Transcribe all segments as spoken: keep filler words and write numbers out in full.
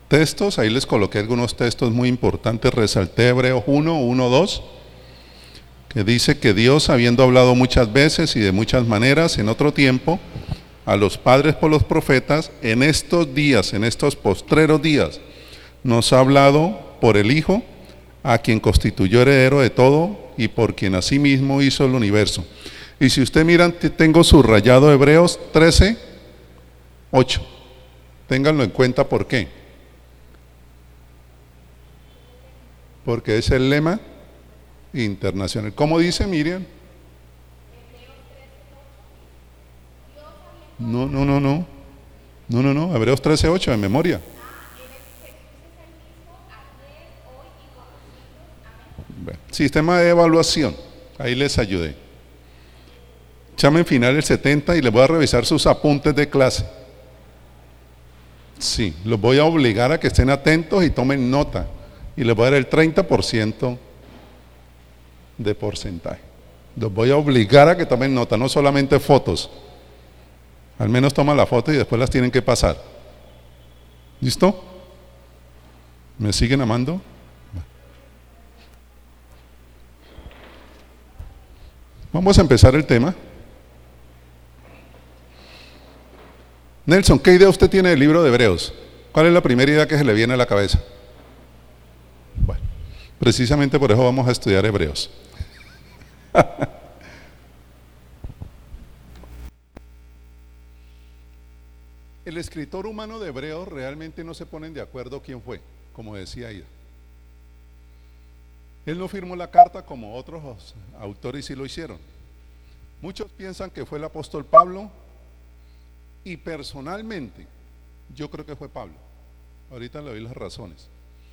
textos, ahí les coloqué algunos textos muy importantes, resalté Hebreos uno, uno, dos, que dice que Dios, habiendo hablado muchas veces y de muchas maneras en otro tiempo, a los padres por los profetas, en estos días, en estos postreros días, nos ha hablado por el Hijo, a quien constituyó heredero de todo y por quien asimismo hizo el universo. Y si usted miran, tengo subrayado Hebreos trece, ocho. Ténganlo en cuenta, ¿por qué? Porque es el lema internacional. ¿Cómo dice Miriam? No, no, no, no. No, no, no. Hebreos trece, ocho, en memoria. Bueno, sistema de evaluación. Ahí les ayudé. Examen final el setenta y les voy a revisar sus apuntes de clase. Sí, los voy a obligar a que estén atentos y tomen nota. Y les voy a dar el treinta por ciento de porcentaje. Los voy a obligar a que tomen nota, no solamente fotos. Al menos toman la foto y después las tienen que pasar. ¿Listo? ¿Me siguen amando? Vamos a empezar el tema. Nelson, ¿qué idea usted tiene del libro de Hebreos? ¿Cuál es la primera idea que se le viene a la cabeza? Bueno, precisamente por eso vamos a estudiar Hebreos. El escritor humano de Hebreos realmente no se ponen de acuerdo quién fue, como decía Ida. Él no firmó la carta como otros autores sí lo hicieron. Muchos piensan que fue el apóstol Pablo y personalmente yo creo que fue Pablo. Ahorita le doy las razones.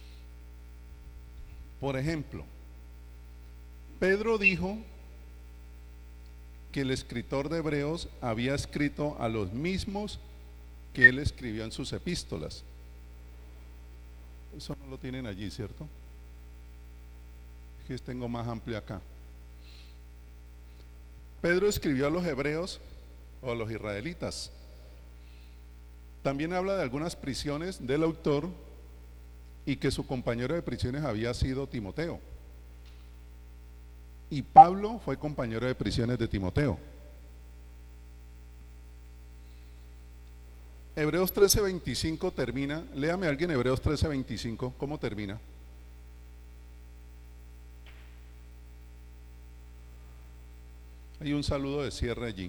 Por ejemplo, Pedro dijo que el escritor de Hebreos había escrito a los mismos que él escribió en sus epístolas. Eso no lo tienen allí, ¿cierto? Que tengo más amplio acá. Pedro escribió a los hebreos o a los israelitas. También habla de algunas prisiones del autor y que su compañero de prisiones había sido Timoteo. Y Pablo fue compañero de prisiones de Timoteo. Hebreos trece veinticinco termina, léame alguien Hebreos trece veinticinco, ¿cómo termina? Hay un saludo de cierre allí.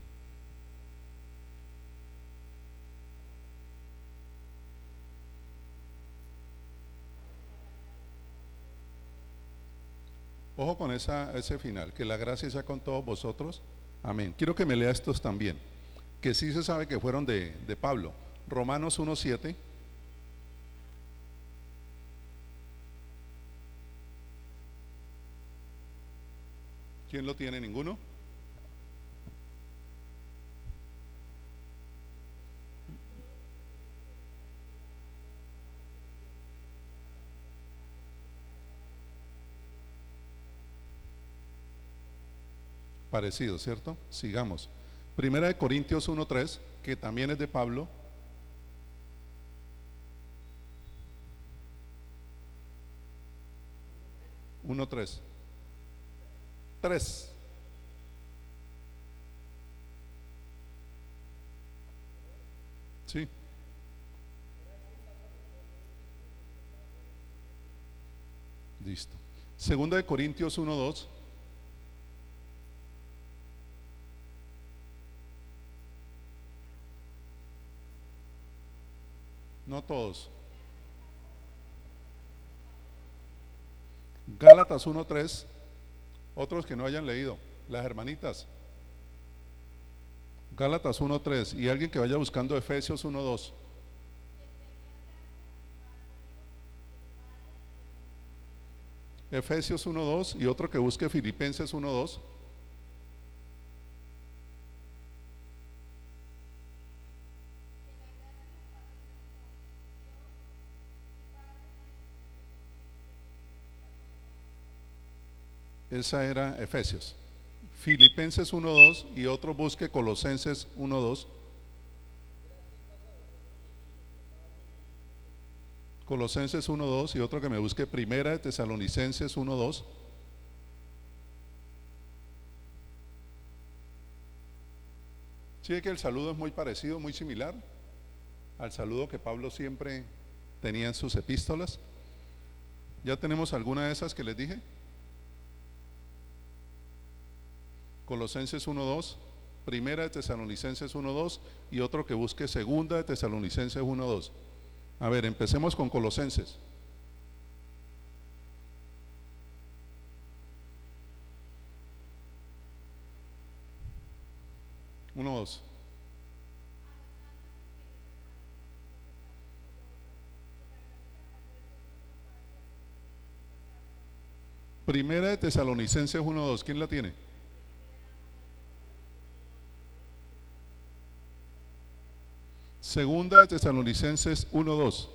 Ojo con esa, ese final, que la gracia sea con todos vosotros. Amén. Quiero que me lea estos también, que sí se sabe que fueron de, de Pablo. Romanos uno siete. ¿Quién lo tiene? ¿Ninguno? Parecido, ¿cierto? Sigamos. Primera de Corintios uno tres, que también es de Pablo. uno tres. tres. Sí. Listo. Segunda de Corintios uno dos. No todos. Gálatas uno tres. Otros que no hayan leído. Las hermanitas. Gálatas uno tres. Y alguien que vaya buscando Efesios uno dos. Efesios uno dos y otro que busque Filipenses uno dos. Esa era Efesios. Filipenses uno dos y otro busque Colosenses uno dos. Colosenses uno dos y otro que me busque Primera de Tesalonicenses uno dos. Sí, que el saludo es muy parecido, muy similar al saludo que Pablo siempre tenía en sus epístolas. ¿Ya tenemos alguna de esas que les dije? Colosenses uno dos, Primera de Tesalonicenses uno dos y otro que busque Segunda de Tesalonicenses uno dos. A ver, empecemos con Colosenses. uno dos. Primera de Tesalonicenses uno dos, ¿quién la tiene? Segunda de Tesalonicenses uno dos.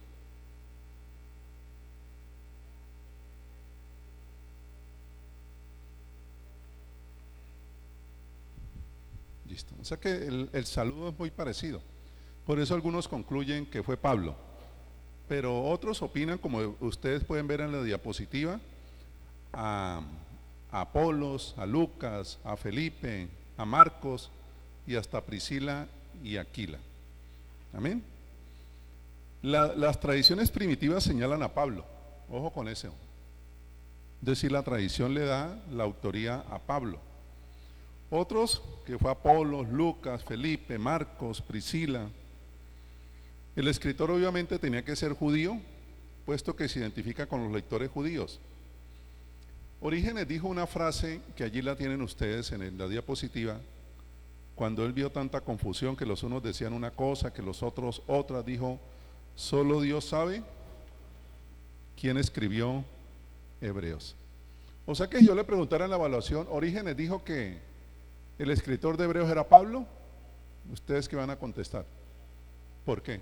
Listo. O sea que el, el saludo es muy parecido. Por eso algunos concluyen que fue Pablo. Pero otros opinan, como ustedes pueden ver en la diapositiva, a, a Apolos, a Lucas, a Felipe, a Marcos y hasta Priscila y Aquila. Amén. La, las tradiciones primitivas señalan a Pablo. Ojo con eso. Es decir, la tradición le da la autoría a Pablo. Otros, que fue Apolos, Lucas, Felipe, Marcos, Priscila. El escritor obviamente tenía que ser judío, puesto que se identifica con los lectores judíos. Orígenes dijo una frase que allí la tienen ustedes en la diapositiva. Cuando él vio tanta confusión, que los unos decían una cosa, que los otros otra, dijo: solo Dios sabe quién escribió Hebreos. O sea que yo le preguntara en la evaluación, Orígenes dijo que el escritor de Hebreos era Pablo. ¿Ustedes qué van a contestar? ¿Por qué?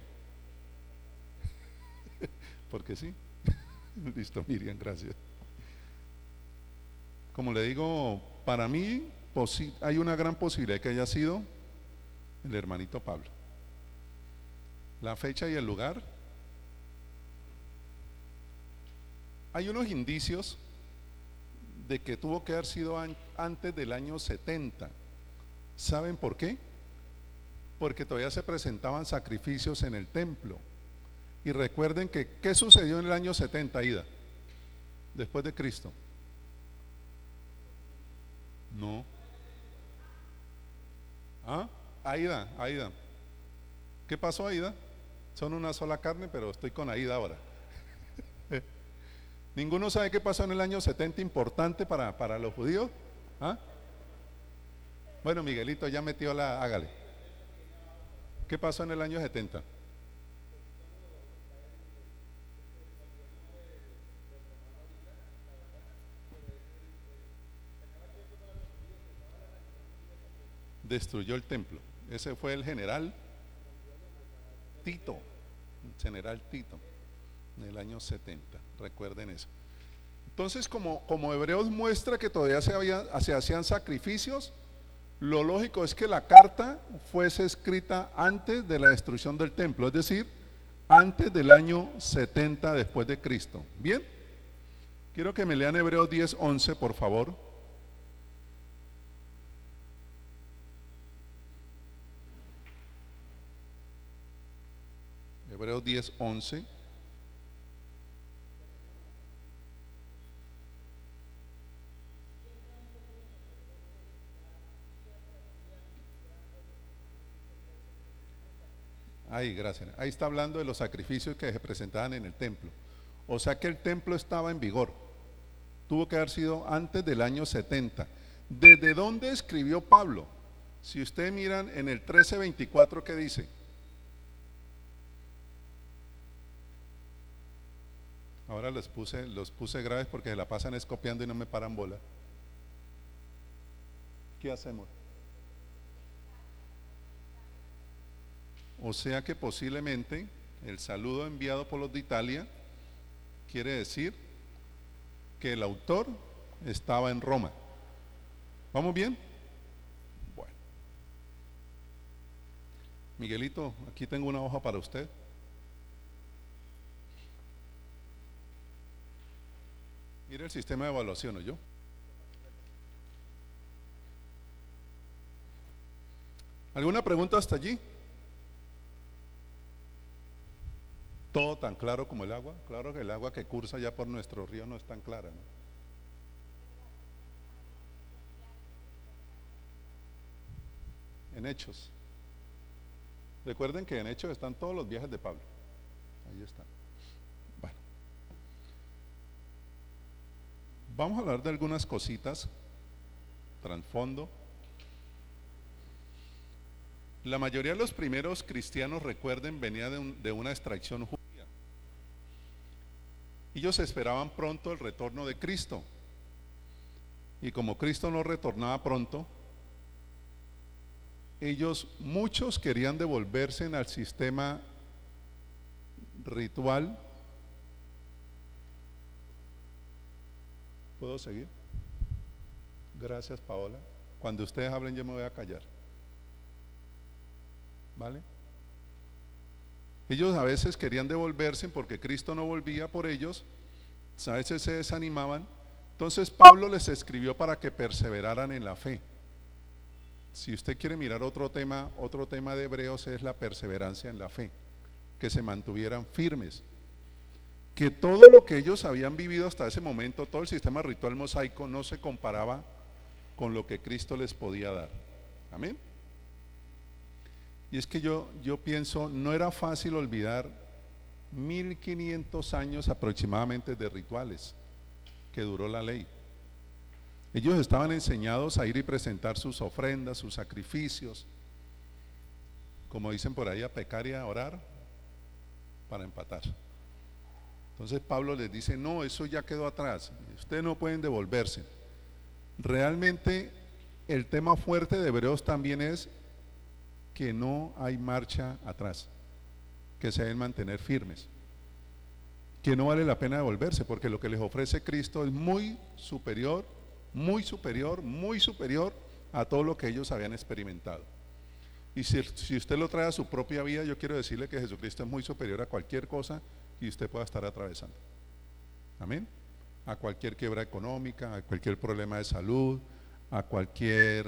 Porque sí. Listo, Miriam, gracias. Como le digo, para mí hay una gran posibilidad de que haya sido el hermanito Pablo. La fecha y el lugar. Hay unos indicios de que tuvo que haber sido an- antes del año setenta. ¿Saben por qué? Porque todavía se presentaban sacrificios en el templo. Y recuerden que, ¿qué sucedió en el año setenta, Aida? Después de Cristo. No. ¿Ah? Aida, Aida. ¿Qué pasó, Aida? Son una sola carne, pero estoy con Aida ahora. ¿Ninguno sabe qué pasó en el año setenta importante para, para los judíos? ¿Ah? Bueno, Miguelito ya metió la... Hágale. ¿Qué pasó en el año setenta? Destruyó el templo. Ese fue el general Tito, el general Tito, en el año setenta. Recuerden eso. Entonces, como, como Hebreos muestra que todavía se, había, se hacían sacrificios, lo lógico es que la carta fuese escrita antes de la destrucción del templo, es decir, antes del año setenta después de Cristo. Bien, quiero que me lean Hebreos diez once, por favor. Hebreos diez once. Ahí, gracias. Ahí está hablando de los sacrificios que se presentaban en el templo. O sea que el templo estaba en vigor. Tuvo que haber sido antes del año setenta. ¿Desde dónde escribió Pablo? Si ustedes miran en el trece veinticuatro, ¿qué dice? Ahora los puse, los puse graves porque se la pasan escopiando y no me paran bola. ¿Qué hacemos? O sea que posiblemente el saludo enviado por los de Italia quiere decir que el autor estaba en Roma. ¿Vamos bien? Bueno. Miguelito, aquí tengo una hoja para usted. Mire el sistema de evaluación, ¿oyó? ¿Alguna pregunta hasta allí? Todo tan claro como el agua. Claro que el agua que cursa ya por nuestro río no es tan clara, ¿no? En Hechos. Recuerden que en Hechos están todos los viajes de Pablo. Ahí está. Bueno. Vamos a hablar de algunas cositas. Trasfondo. La mayoría de los primeros cristianos, recuerden, venía de, un, de una extracción judía. Ellos esperaban pronto el retorno de Cristo. Y como Cristo no retornaba pronto, ellos, muchos querían devolverse al sistema ritual. ¿Puedo seguir? Gracias, Paola. Cuando ustedes hablen yo me voy a callar. ¿Vale? Ellos a veces querían devolverse porque Cristo no volvía por ellos, a veces se desanimaban. Entonces Pablo les escribió para que perseveraran en la fe. Si usted quiere mirar otro tema, otro tema de Hebreos es la perseverancia en la fe, que se mantuvieran firmes, que todo lo que ellos habían vivido hasta ese momento, todo el sistema ritual mosaico no se comparaba con lo que Cristo les podía dar. Amén. Y es que yo, yo pienso, no era fácil olvidar mil quinientos años aproximadamente de rituales que duró la ley. Ellos estaban enseñados a ir y presentar sus ofrendas, sus sacrificios, como dicen por ahí, a pecar y a orar para empatar. Entonces Pablo les dice, no, eso ya quedó atrás, ustedes no pueden devolverse. Realmente el tema fuerte de Hebreos también es que no hay marcha atrás, que se deben mantener firmes, que no vale la pena devolverse, porque lo que les ofrece Cristo es muy superior, muy superior, muy superior a todo lo que ellos habían experimentado. Y si, si usted lo trae a su propia vida, yo quiero decirle que Jesucristo es muy superior a cualquier cosa que usted pueda estar atravesando. Amén. A cualquier quiebra económica, a cualquier problema de salud, a cualquier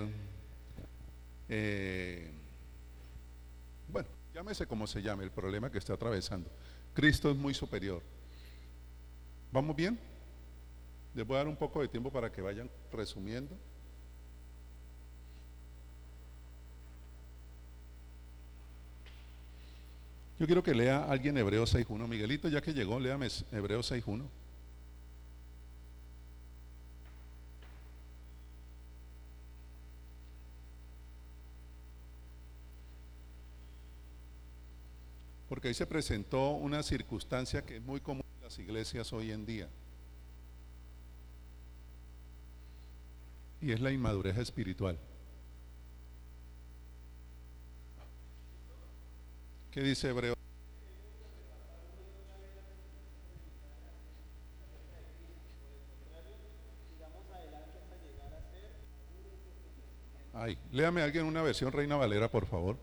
eh, bueno, llámese como se llame el problema que esté atravesando. Cristo es muy superior. ¿Vamos bien? Les voy a dar un poco de tiempo para que vayan resumiendo. Yo quiero que lea alguien Hebreos seis uno. Miguelito, ya que llegó, léame Hebreos seis uno. Porque ahí se presentó una circunstancia que es muy común en las iglesias hoy en día, y es la inmadurez espiritual. ¿Qué dice Hebreo? Ay, léame a alguien una versión Reina Valera, por favor.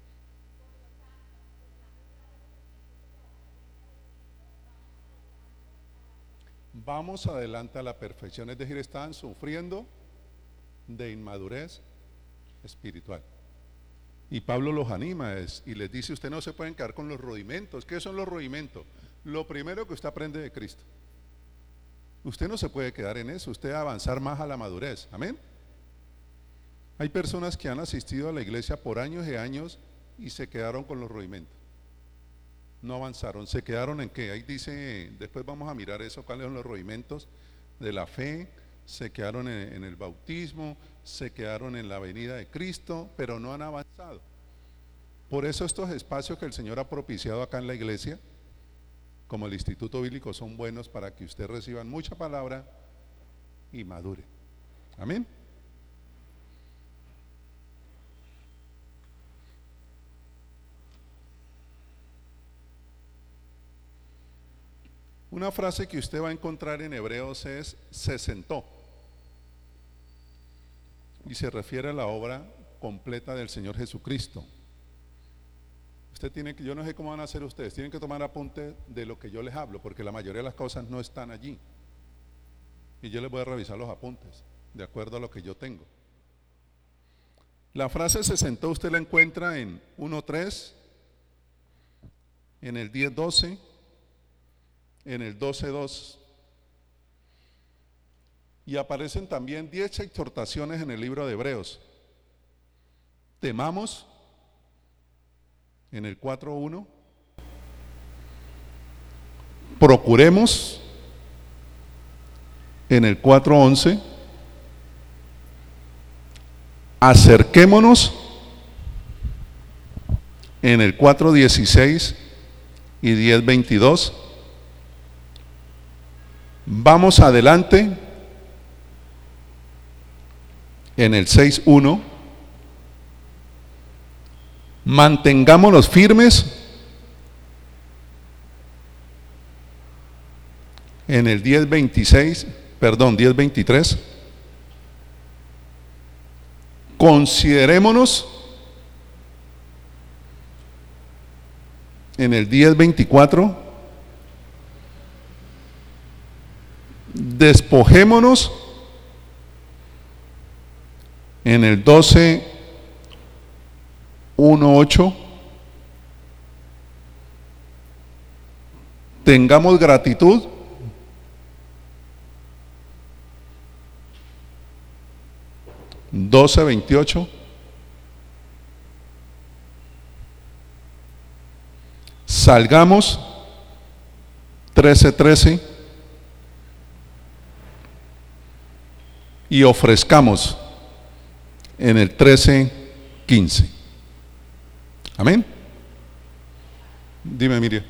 Vamos adelante a la perfección, es decir, estaban sufriendo de inmadurez espiritual. Y Pablo los anima es, y les dice, usted no se pueden quedar con los rudimentos. ¿Qué son los rudimentos? Lo primero que usted aprende de Cristo. Usted no se puede quedar en eso, usted va a avanzar más a la madurez. Amén. Hay personas que han asistido a la iglesia por años y años y se quedaron con los rudimentos. No avanzaron, se quedaron en qué, ahí dice, después vamos a mirar eso, cuáles son los rudimentos de la fe. Se quedaron en, en el bautismo, se quedaron en la venida de Cristo, pero no han avanzado. Por eso estos espacios que el Señor ha propiciado acá en la iglesia, como el Instituto Bíblico, son buenos para que usted reciba mucha palabra y madure. Amén. Una frase que usted va a encontrar en Hebreos es, se sentó. Y se refiere a la obra completa del Señor Jesucristo. Usted tiene que, yo no sé cómo van a hacer ustedes, tienen que tomar apunte de lo que yo les hablo, porque la mayoría de las cosas no están allí. Y yo les voy a revisar los apuntes, de acuerdo a lo que yo tengo. La frase se sentó usted la encuentra en uno tres, en el diez doce, en el doce dos. Y aparecen también diez exhortaciones en el libro de Hebreos. Temamos en el cuatro uno. Procuremos en el cuatro once. Acerquémonos en el cuatro dieciséis y diez veintidós. Vamos adelante en el seis uno. Mantengámonos firmes en el diez veintiséis, perdón, diez veintitrés. Considerémonos en el diez veinticuatro. Despojémonos en el doce uno ocho. Tengamos gratitud doce veintiocho. Salgamos trece trece. Y ofrezcamos en el trece quince. Amén. Dime, Miriam.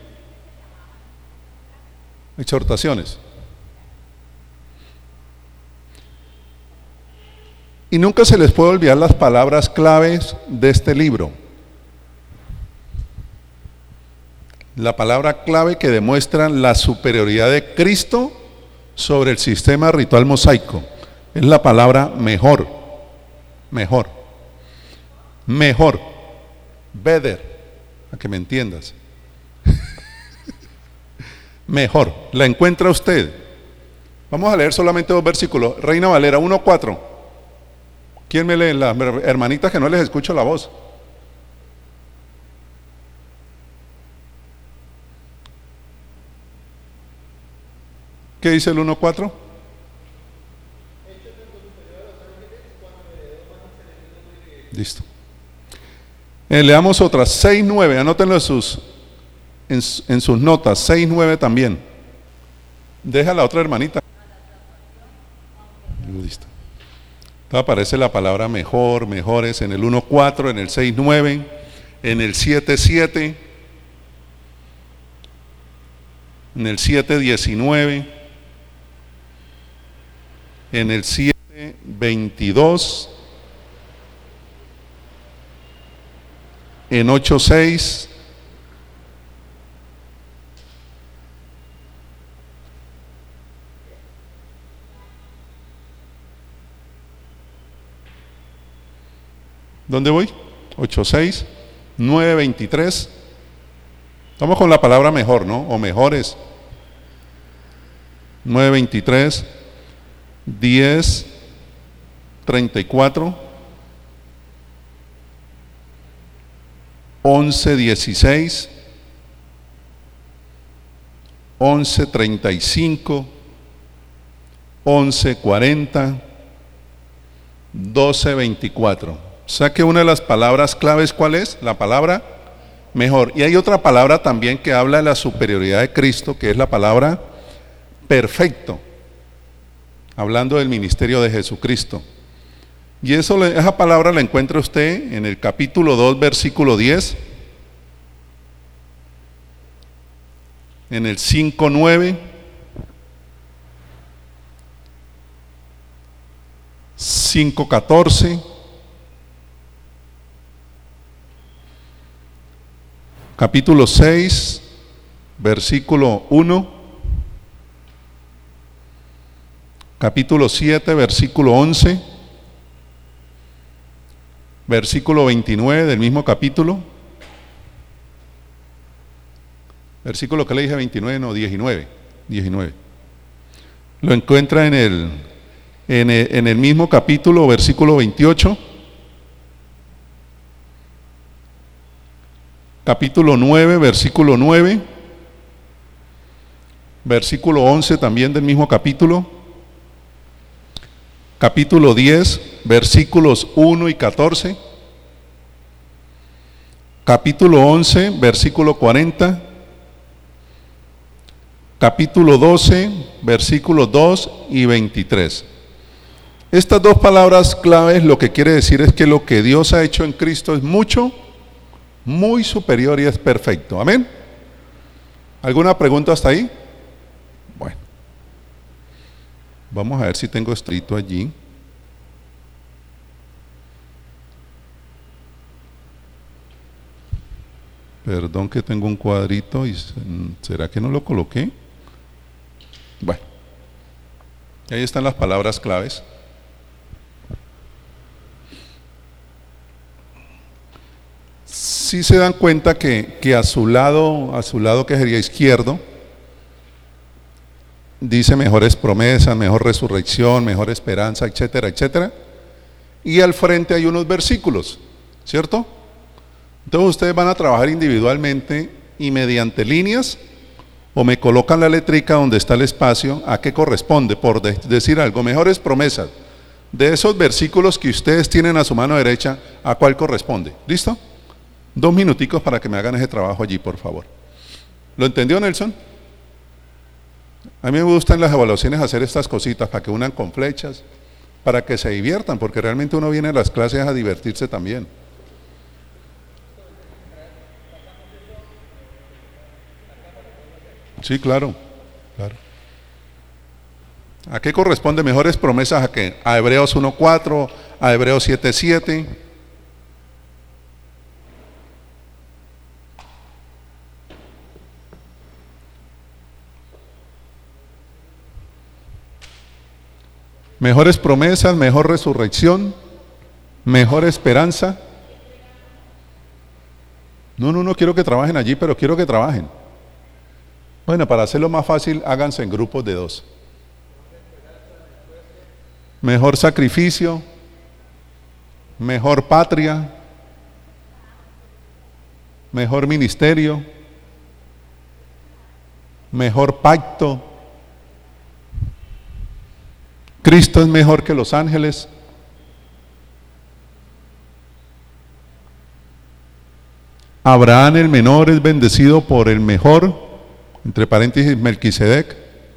Exhortaciones. Y nunca se les puede olvidar las palabras claves de este libro. La palabra clave que demuestra la superioridad de Cristo sobre el sistema ritual mosaico es la palabra mejor. Mejor. Mejor. Better. Para que me entiendas. Mejor. La encuentra usted. Vamos a leer solamente dos versículos. Reina Valera uno cuatro. ¿Quién me lee? Las hermanitas que no les escucho la voz. ¿Qué dice el uno cuatro? Listo. Eh, leamos otras, seis nueve, anótenlo en sus, en, en sus notas, seis nueve también. Deja la otra hermanita. Listo. Entonces aparece la palabra mejor, mejores en el uno cuatro, en el seis nueve, en el siete siete, en el siete diecinueve, en el siete veintidós, en ocho seis, ¿dónde voy? ocho seis, nueve veintitrés. Vamos con la palabra mejor, ¿no? O mejores. nueve veintitrés, diez treinta y cuatro, once dieciséis, once treinta y cinco, once cuarenta, doce veinticuatro. Saque una de las palabras claves, ¿cuál es? La palabra mejor. Y hay otra palabra también que habla de la superioridad de Cristo, que es la palabra perfecto, hablando del ministerio de Jesucristo. Y eso, esa palabra la encuentra usted en el capítulo dos, versículo diez, en el cinco nueve, cinco catorce, capítulo seis, versículo uno, capítulo siete, versículo once, versículo veintinueve del mismo capítulo, versículo que le dije veintinueve, no, diecinueve, diecinueve, Lo encuentra en el, en el, en el mismo capítulo, versículo veintiocho. Capítulo nueve, versículo nueve. Versículo once también del mismo capítulo. Capítulo diez, versículos uno y catorce. Capítulo once, versículo cuarenta. Capítulo doce, versículos dos y veintitrés. Estas dos palabras claves lo que quiere decir es que lo que Dios ha hecho en Cristo es mucho, muy superior y es perfecto. Amén. ¿Alguna pregunta hasta ahí? Bueno, vamos a ver si tengo escrito allí. Perdón que tengo un cuadrito y ¿será que no lo coloqué? Bueno, ahí están las palabras claves. Si se dan cuenta que, que a su lado, a su lado que sería izquierdo, dice mejores promesas, mejor resurrección, mejor esperanza, etcétera, etcétera. Y al frente hay unos versículos, ¿cierto? Entonces ustedes van a trabajar individualmente y mediante líneas, o me colocan la letrica donde está el espacio, a qué corresponde, por de- decir algo, mejores promesas. De esos versículos que ustedes tienen a su mano derecha, ¿a cuál corresponde? ¿Listo? Dos minuticos para que me hagan ese trabajo allí, por favor. ¿Lo entendió, Nelson? A mí me gustan las evaluaciones hacer estas cositas para que unan con flechas, para que se diviertan, porque realmente uno viene a las clases a divertirse también. Sí, claro, claro. ¿A qué corresponde mejores promesas? ¿A qué? A Hebreos uno cuatro, a Hebreos siete siete. Mejores promesas, mejor resurrección, mejor esperanza. No, no, no quiero que trabajen allí, pero quiero que trabajen. Bueno, para hacerlo más fácil, háganse en grupos de dos. Mejor sacrificio, mejor patria, mejor ministerio, mejor pacto. Cristo es mejor que los ángeles. Abraham el menor es bendecido por el mejor, entre paréntesis, Melquisedec.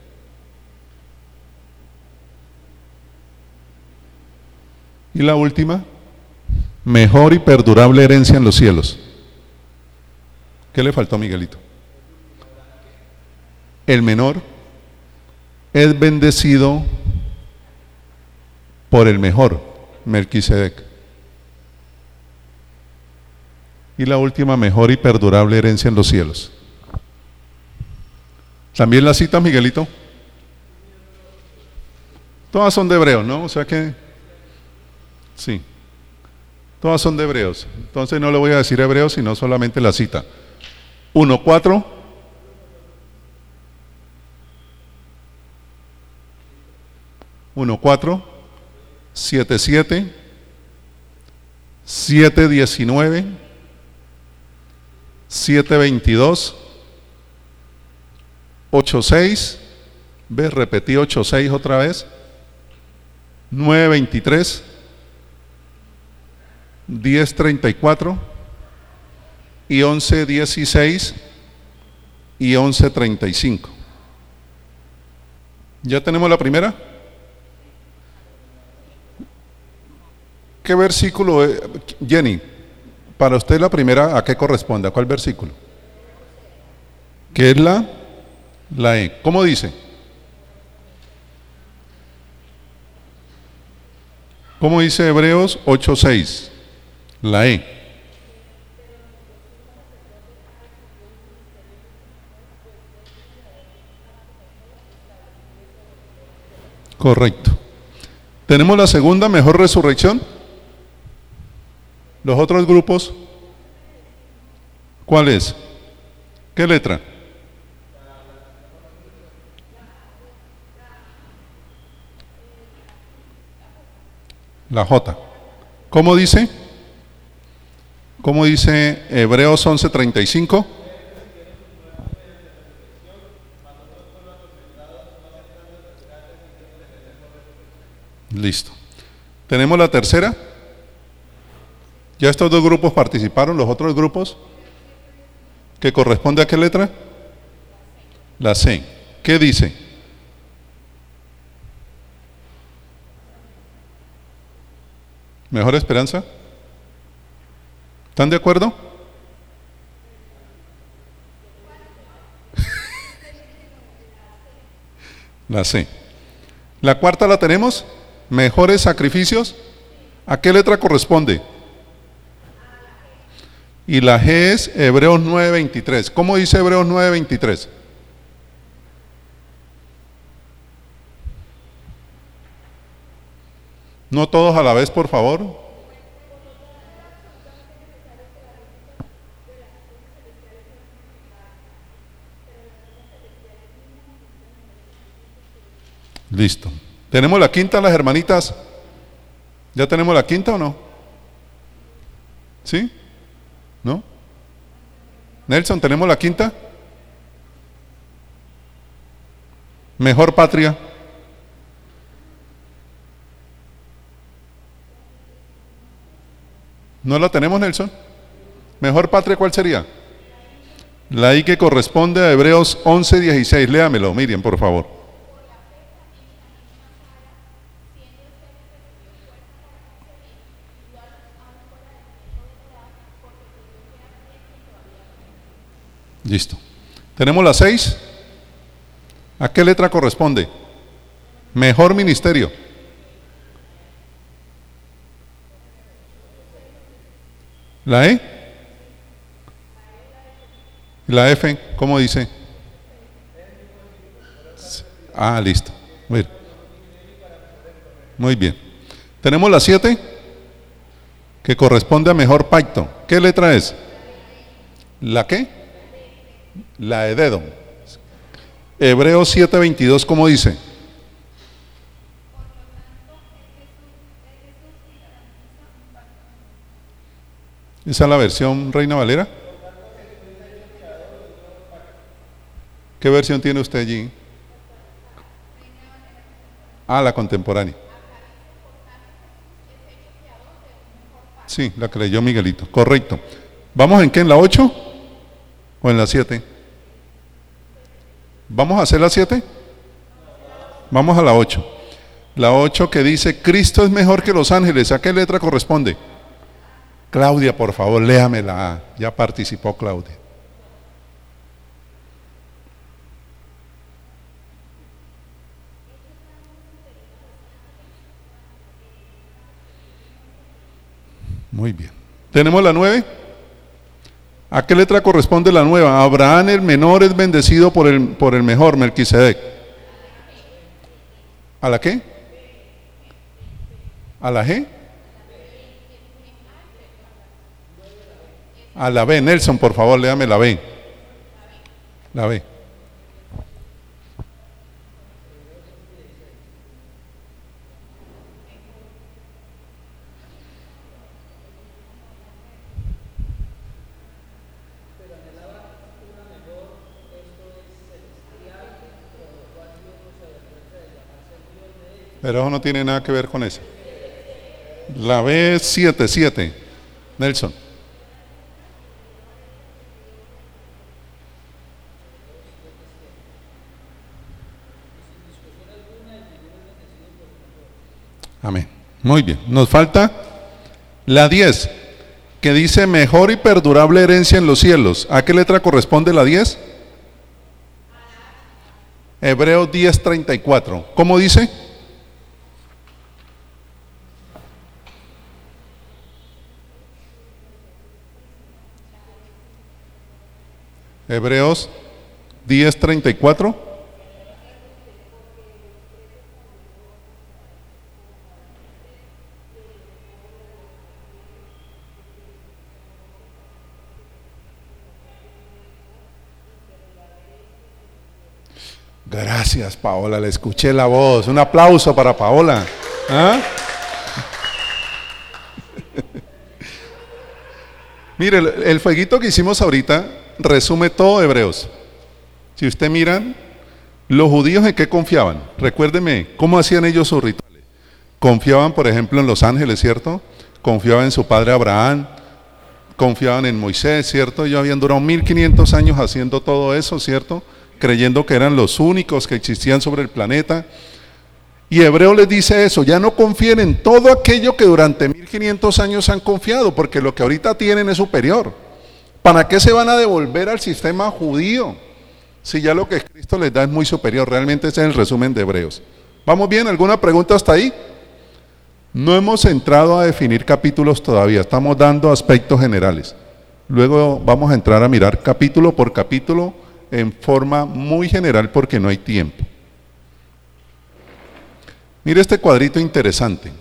Y la última, mejor y perdurable herencia en los cielos. ¿Qué le faltó a Miguelito? El menor es bendecido por el mejor, Melquisedec. Y la última, mejor y perdurable herencia en los cielos. ¿También la cita, Miguelito? Todas son de Hebreos, ¿no? O sea que, sí, todas son de Hebreos. Entonces no le voy a decir Hebreos, sino solamente la cita. uno cuatro. uno cuatro. siete siete. siete diecinueve. siete veintidós. ocho seis. ¿Ves? Repetí ocho seis otra vez. nueve veintitrés. diez treinta y cuatro. Y once dieciséis. Y once treinta y cinco. ¿Ya tenemos la primera? ¿Qué versículo, es? Jenny, para usted la primera, ¿a qué corresponde? ¿A cuál versículo? ¿Qué es la? La E. ¿Cómo dice? ¿Cómo dice Hebreos ocho seis? La E. Correcto. ¿Tenemos la segunda, mejor resurrección? ¿Los otros grupos? ¿Cuál es? ¿Qué letra? La J. ¿Cómo dice? ¿Cómo dice Hebreos once treinta y cinco? Listo. ¿Tenemos la tercera? ¿Ya estos dos grupos participaron? ¿Los otros grupos? ¿Que corresponde a qué letra? La C. ¿Qué dice? ¿Mejor esperanza? ¿Están de acuerdo? La C. ¿La cuarta la tenemos? ¿Mejores sacrificios? ¿A qué letra corresponde? Y la G es Hebreos nueve veintitrés. ¿Cómo dice Hebreos nueve veintitrés? No todos a la vez, por favor. Listo. ¿Tenemos la quinta, las hermanitas? ¿Ya tenemos la quinta o no? ¿Sí? ¿No? Nelson, ¿tenemos la quinta? Mejor patria. ¿No la tenemos, Nelson? Mejor patria, ¿cuál sería? La I que corresponde a Hebreos once dieciséis. Léamelo, Miriam, por favor. Listo. ¿Tenemos la seis? ¿A qué letra corresponde? Mejor ministerio. ¿La E? ¿La F? ¿Cómo dice? Ah, listo. Muy bien. Muy bien. ¿Tenemos la siete? Que corresponde a mejor pacto. ¿Qué letra es? ¿La qué? La de dedo. Hebreos siete veintidós, ¿cómo dice? ¿Esa es la versión Reina Valera? ¿Qué versión tiene usted allí? Ah, la contemporánea. Sí, la que leyó Miguelito. Correcto. ¿Vamos en qué? ¿En la ocho? ¿O en la siete? ¿Vamos a hacer la siete? Vamos a la ocho. La ocho que dice, Cristo es mejor que los ángeles. ¿A qué letra corresponde? Claudia, por favor, léame la A. Ya participó Claudia. Muy bien. ¿Tenemos la nueve? ¿A qué letra corresponde la nueva? Abraham el menor es bendecido por el, por el mejor, Melquisedec. ¿A la qué? ¿A la G? A la B. Nelson, por favor, léame la B. La B. Pero eso no tiene nada que ver con eso. La B es siete, siete. Nelson. Amén. Muy bien. Nos falta la diez, que dice mejor y perdurable herencia en los cielos. ¿A qué letra corresponde la diez? Hebreos diez treinta y cuatro. ¿Cómo dice? Hebreos diez treinta y cuatro. Gracias, Paola, le escuché la voz. Un aplauso para Paola. ¿Ah? Mire, el, el fueguito que hicimos ahorita resume todo Hebreos. Si usted mira, los judíos en qué confiaban. Recuérdeme, ¿cómo hacían ellos sus rituales? Confiaban, por ejemplo, en los ángeles, ¿cierto? Confiaban en su padre Abraham, confiaban en Moisés, ¿cierto? Ellos habían durado mil quinientos años haciendo todo eso, ¿cierto? Creyendo que eran los únicos que existían sobre el planeta. Y Hebreo les dice eso, ya no confíen en todo aquello que durante mil quinientos años han confiado, porque lo que ahorita tienen es superior. ¿Para qué se van a devolver al sistema judío? Si ya lo que Cristo les da es muy superior. Realmente ese es el resumen de Hebreos. ¿Vamos bien? ¿Alguna pregunta hasta ahí? No hemos entrado a definir capítulos todavía, estamos dando aspectos generales. Luego vamos a entrar a mirar capítulo por capítulo en forma muy general porque no hay tiempo. Mire este cuadrito interesante.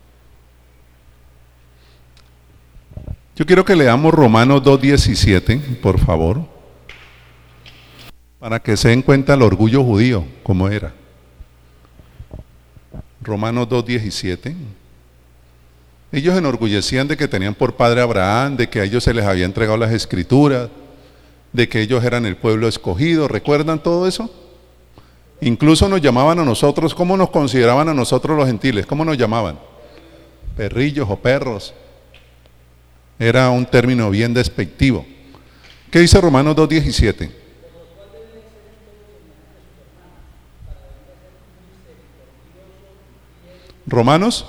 Yo quiero que leamos Romanos dos diecisiete, por favor, para que se den cuenta el orgullo judío, cómo era. Romanos dos diecisiete. Ellos enorgullecían de que tenían por padre a Abraham, de que a ellos se les había entregado las escrituras, de que ellos eran el pueblo escogido. ¿Recuerdan todo eso? Incluso nos llamaban a nosotros, ¿cómo nos consideraban a nosotros los gentiles? ¿Cómo nos llamaban? Perrillos o perros. Era un término bien despectivo. ¿Qué dice Romanos dos diecisiete? Romanos.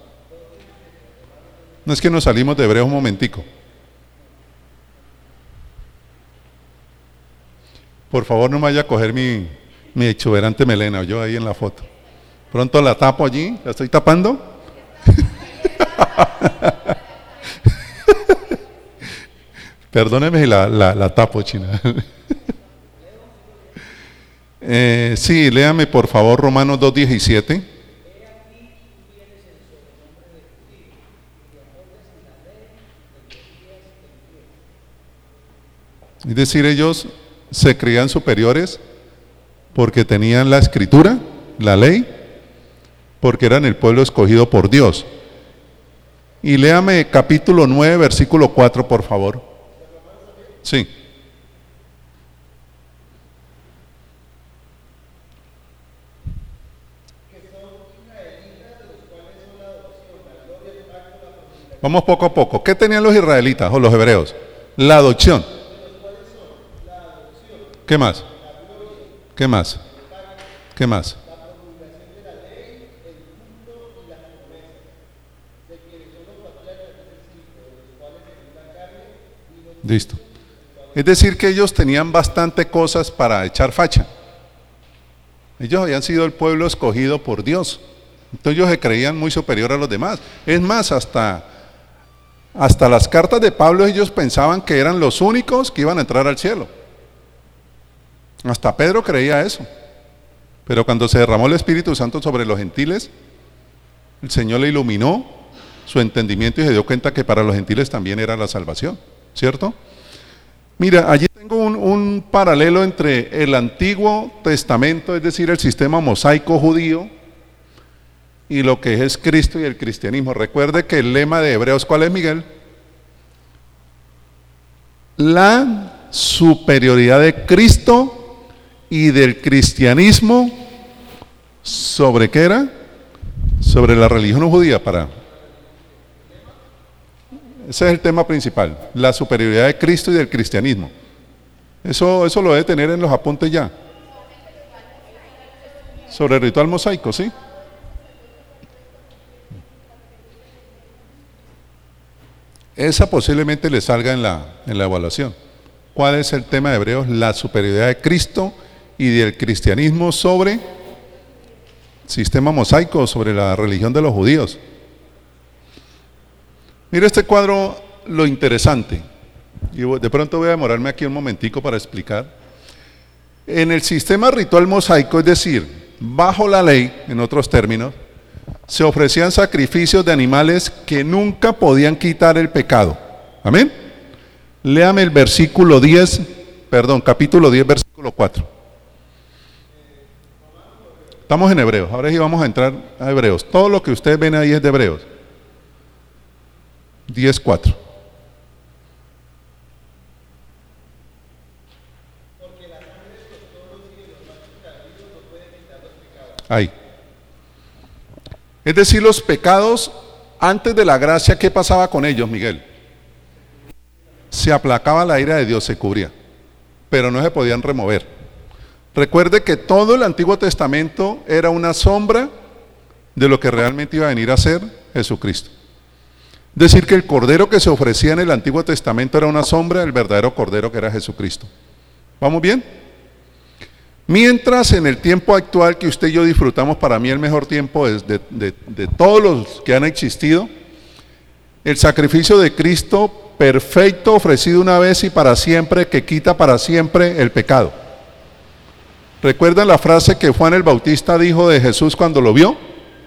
No es que nos salimos de Hebreos un momentico. Por favor, no me vaya a coger mi, mi exuberante melena, yo ahí en la foto. Pronto la tapo allí, ¿la estoy tapando? Perdóneme si la, la, la tapo, China. eh, sí, léame por favor Romanos dos diecisiete. Es decir, ellos se creían superiores porque tenían la escritura, la ley, porque eran el pueblo escogido por Dios. Y léame capítulo nueve, versículo cuatro, por favor. Sí. Vamos poco a poco. ¿Qué tenían los israelitas o los hebreos? La adopción. ¿Qué más? ¿Qué más? ¿Qué más? Listo. Es decir que ellos tenían bastante cosas para echar facha. Ellos habían sido el pueblo escogido por Dios. Entonces ellos se creían muy superior a los demás. Es más, hasta, hasta las cartas de Pablo ellos pensaban que eran los únicos que iban a entrar al cielo. Hasta Pedro creía eso. Pero cuando se derramó el Espíritu Santo sobre los gentiles, el Señor le iluminó su entendimiento y se dio cuenta que para los gentiles también era la salvación, ¿cierto? Mira, allí tengo un, un paralelo entre el Antiguo Testamento, es decir, el sistema mosaico judío, y lo que es Cristo y el cristianismo. Recuerde que el lema de Hebreos, ¿cuál es, Miguel? La superioridad de Cristo y del cristianismo, ¿sobre qué era? Sobre la religión judía. Para ese es el tema principal, la superioridad de Cristo y del cristianismo. Eso, eso lo debe tener en los apuntes ya. Sobre el ritual mosaico, ¿sí? Esa posiblemente le salga en la, en la evaluación. ¿Cuál es el tema de Hebreos? La superioridad de Cristo y del cristianismo sobre sistema mosaico, sobre la religión de los judíos. Mira este cuadro, lo interesante, y de pronto voy a demorarme aquí un momentico para explicar. En el sistema ritual mosaico, es decir, bajo la ley, en otros términos, se ofrecían sacrificios de animales que nunca podían quitar el pecado. ¿Amén? Léame el versículo diez, perdón, capítulo diez, versículo cuatro. Estamos en Hebreos, ahora sí vamos a entrar a Hebreos. Todo lo que ustedes ven ahí es de Hebreos. diez, cuatro. Ahí. Es decir, los pecados antes de la gracia, ¿qué pasaba con ellos, Miguel? Se aplacaba la ira de Dios, se cubría, pero no se podían remover. Recuerde que todo el Antiguo Testamento era una sombra de lo que realmente iba a venir a ser Jesucristo. Es decir, que el cordero que se ofrecía en el Antiguo Testamento era una sombra del verdadero cordero que era Jesucristo. ¿Vamos bien? Mientras en el tiempo actual que usted y yo disfrutamos, para mí el mejor tiempo es de, de, de todos los que han existido, el sacrificio de Cristo perfecto, ofrecido una vez y para siempre, que quita para siempre el pecado. ¿Recuerdan la frase que Juan el Bautista dijo de Jesús cuando lo vio?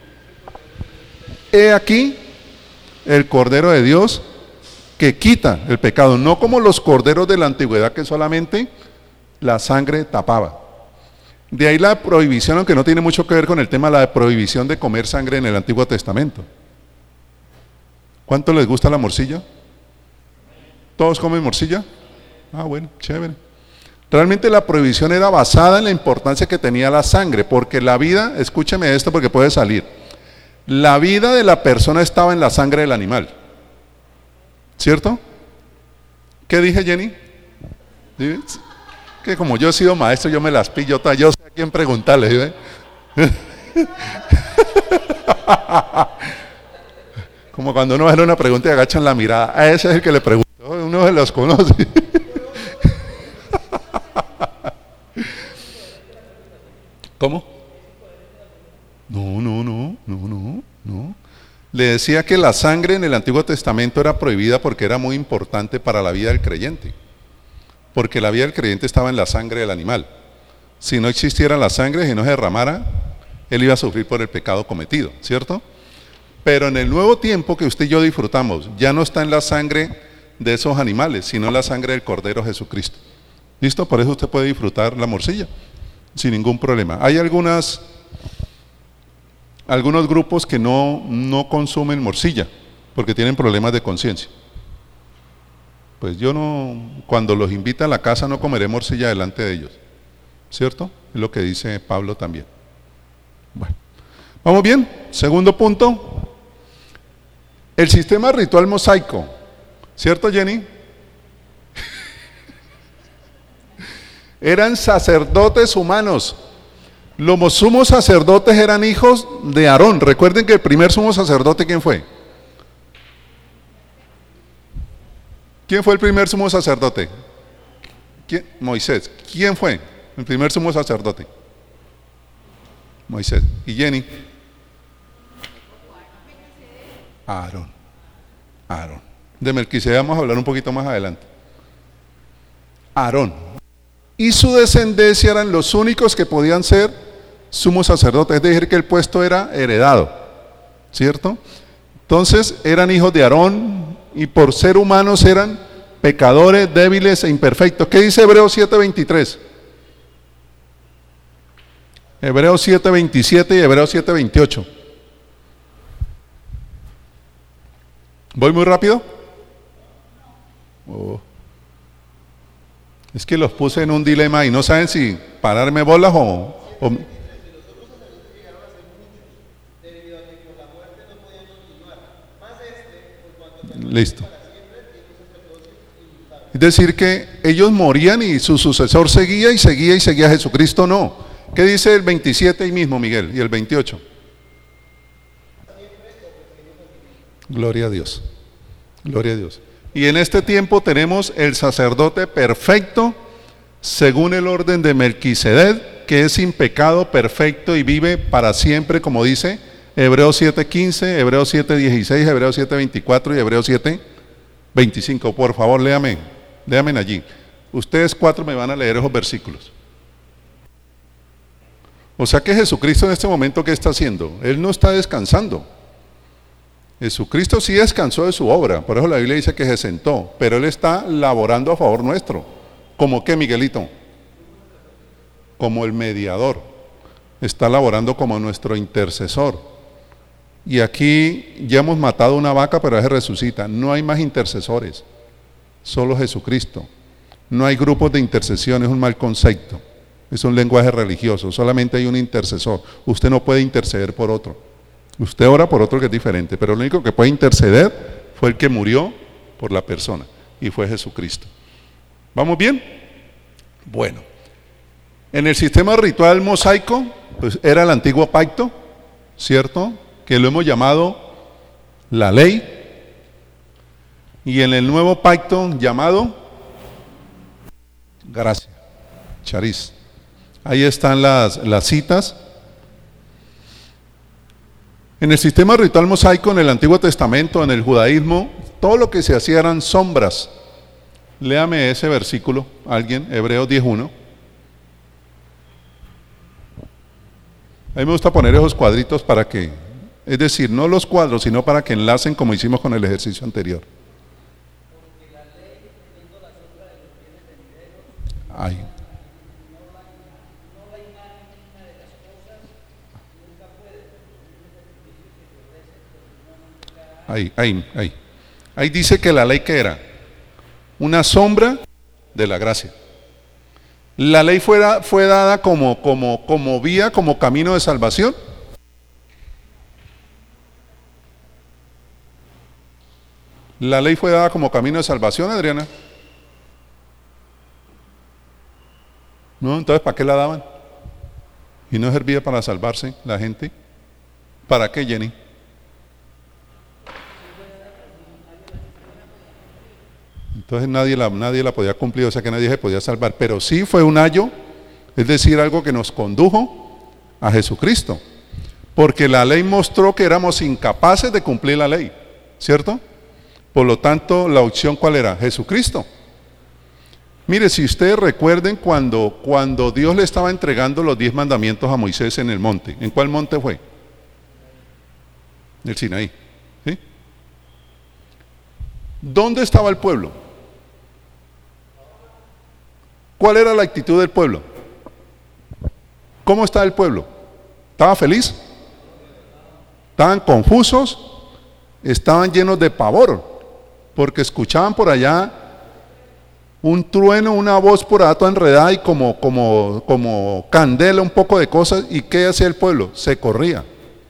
He aquí el Cordero de Dios que quita el pecado, no como los corderos de la antigüedad que solamente la sangre tapaba. De ahí la prohibición, aunque no tiene mucho que ver con el tema, la prohibición de comer sangre en el Antiguo Testamento. ¿Cuánto les gusta la morcilla? ¿Todos comen morcilla? Ah, bueno, chévere. Realmente la prohibición era basada en la importancia que tenía la sangre, porque la vida, escúcheme esto porque puede salir, la vida de la persona estaba en la sangre del animal. ¿Cierto? ¿Qué dije, Jenny? ¿Sí? Que como yo he sido maestro, yo me las pillo todas, yo sé a quién preguntarle. ¿Sí? Como cuando uno hace una pregunta y agachan la mirada, a ese es el que le pregunto, uno se los conoce. ¿Cómo? No, no, no, no, no, no. Le decía que la sangre en el Antiguo Testamento era prohibida porque era muy importante para la vida del creyente. Porque la vida del creyente estaba en la sangre del animal. Si no existiera la sangre, si no se derramara, él iba a sufrir por el pecado cometido, ¿cierto? Pero en el nuevo tiempo que usted y yo disfrutamos, ya no está en la sangre de esos animales, sino en la sangre del Cordero Jesucristo. ¿Listo? Por eso usted puede disfrutar la morcilla, sin ningún problema. Hay algunas, algunos grupos que no, no consumen morcilla, porque tienen problemas de conciencia. Pues yo no, cuando los invita a la casa no comeré morcilla delante de ellos, ¿cierto? Es lo que dice Pablo también. Bueno, ¿vamos bien? Segundo punto, el sistema ritual mosaico, ¿cierto, Jenny? Eran sacerdotes humanos. Los sumos sacerdotes eran hijos de Aarón. Recuerden que el primer sumo sacerdote, ¿quién fue? ¿Quién fue el primer sumo sacerdote? ¿Quién? Moisés. ¿Quién fue el primer sumo sacerdote? Moisés. ¿Y Jenny? Aarón. Aarón. De Melquisedec vamos a hablar un poquito más adelante. Aarón. Y su descendencia eran los únicos que podían ser sumos sacerdotes, es decir, que el puesto era heredado, ¿cierto? Entonces eran hijos de Aarón y por ser humanos eran pecadores, débiles e imperfectos. ¿Qué dice Hebreos siete veintitrés? Hebreos siete veintisiete y Hebreos siete veintiocho. ¿Voy muy rápido? Oh. Es que los puse en un dilema y no saben si pararme bolas o... o... Listo. Es decir que ellos morían y su sucesor seguía y seguía y seguía. Jesucristo no. ¿Qué dice el veintisiete ahí mismo, Miguel? Y el veintiocho. Gloria a Dios. Gloria a Dios. Y en este tiempo tenemos el sacerdote perfecto según el orden de Melquisedec, que es sin pecado, perfecto y vive para siempre, como dice Hebreos siete quince, Hebreos siete dieciséis, Hebreos siete veinticuatro y Hebreos siete veinticinco. Por favor, léame, léame allí. Ustedes cuatro me van a leer esos versículos. O sea que Jesucristo en este momento, ¿qué está haciendo? Él no está descansando. Jesucristo sí descansó de su obra, por eso la Biblia dice que se sentó, pero Él está laborando a favor nuestro. ¿Cómo qué, Miguelito? Como el mediador. Está laborando como nuestro intercesor. Y aquí ya hemos matado una vaca, pero ella resucita. No hay más intercesores, solo Jesucristo. No hay grupos de intercesión, es un mal concepto. Es un lenguaje religioso, solamente hay un intercesor. Usted no puede interceder por otro. Usted ora por otro que es diferente, pero lo único que puede interceder fue el que murió por la persona, y fue Jesucristo. ¿Vamos bien? Bueno, en el sistema ritual mosaico, pues era el antiguo pacto, ¿cierto? Que lo hemos llamado la ley, y en el nuevo pacto llamado gracia, charis. Ahí están las, las citas. En el sistema ritual mosaico, en el Antiguo Testamento, en el judaísmo, todo lo que se hacía eran sombras. Léame ese versículo, alguien, Hebreos diez uno. A mí me gusta poner esos cuadritos para que, es decir, no los cuadros, sino para que enlacen como hicimos con el ejercicio anterior. Ay. Ahí, ahí, ahí. Ahí dice que la ley que era una sombra de la gracia. La ley fue, fue dada como, como, como vía, como camino de salvación. La ley fue dada como camino de salvación, Adriana. No, entonces ¿para qué la daban? ¿Y no servía para salvarse la gente? ¿Para qué, Jenny? Entonces nadie la, nadie la podía cumplir, o sea que nadie se podía salvar. Pero sí fue un ayo, es decir, algo que nos condujo a Jesucristo. Porque la ley mostró que éramos incapaces de cumplir la ley, ¿cierto? Por lo tanto, la opción ¿cuál era? Jesucristo. Mire, si ustedes recuerden cuando, cuando Dios le estaba entregando los diez mandamientos a Moisés en el monte. ¿En cuál monte fue? El Sinaí. ¿Sí? ¿Dónde estaba el pueblo? ¿Cuál era la actitud del pueblo? ¿Cómo estaba el pueblo? ¿Estaba feliz? ¿Estaban confusos? Estaban llenos de pavor, porque escuchaban por allá un trueno, una voz por allá toda enredada y como, como, como candela, un poco de cosas. ¿Y qué hacía el pueblo? Se corría.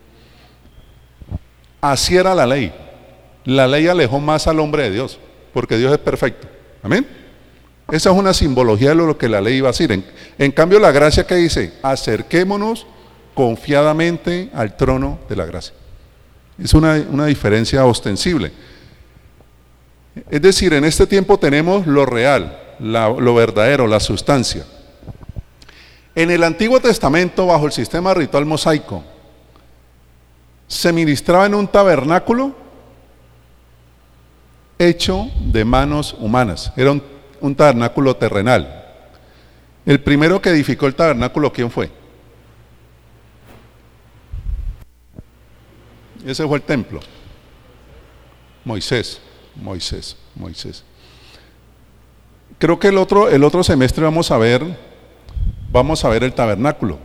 Así era la ley. La ley alejó más al hombre de Dios, porque Dios es perfecto. Amén. Esa es una simbología de lo que la ley iba a decir. En, en cambio, la gracia que dice, acerquémonos confiadamente al trono de la gracia. Es una, una diferencia ostensible. Es decir, en este tiempo tenemos lo real, la, lo verdadero, la sustancia. En el Antiguo Testamento, bajo el sistema ritual mosaico, se ministraba en un tabernáculo hecho de manos humanas. Era un, un tabernáculo terrenal. El primero que edificó el tabernáculo, ¿quién fue? Ese fue el templo. Moisés, Moisés, Moisés. Creo que el otro, el otro semestre vamos a ver, vamos a ver el tabernáculo.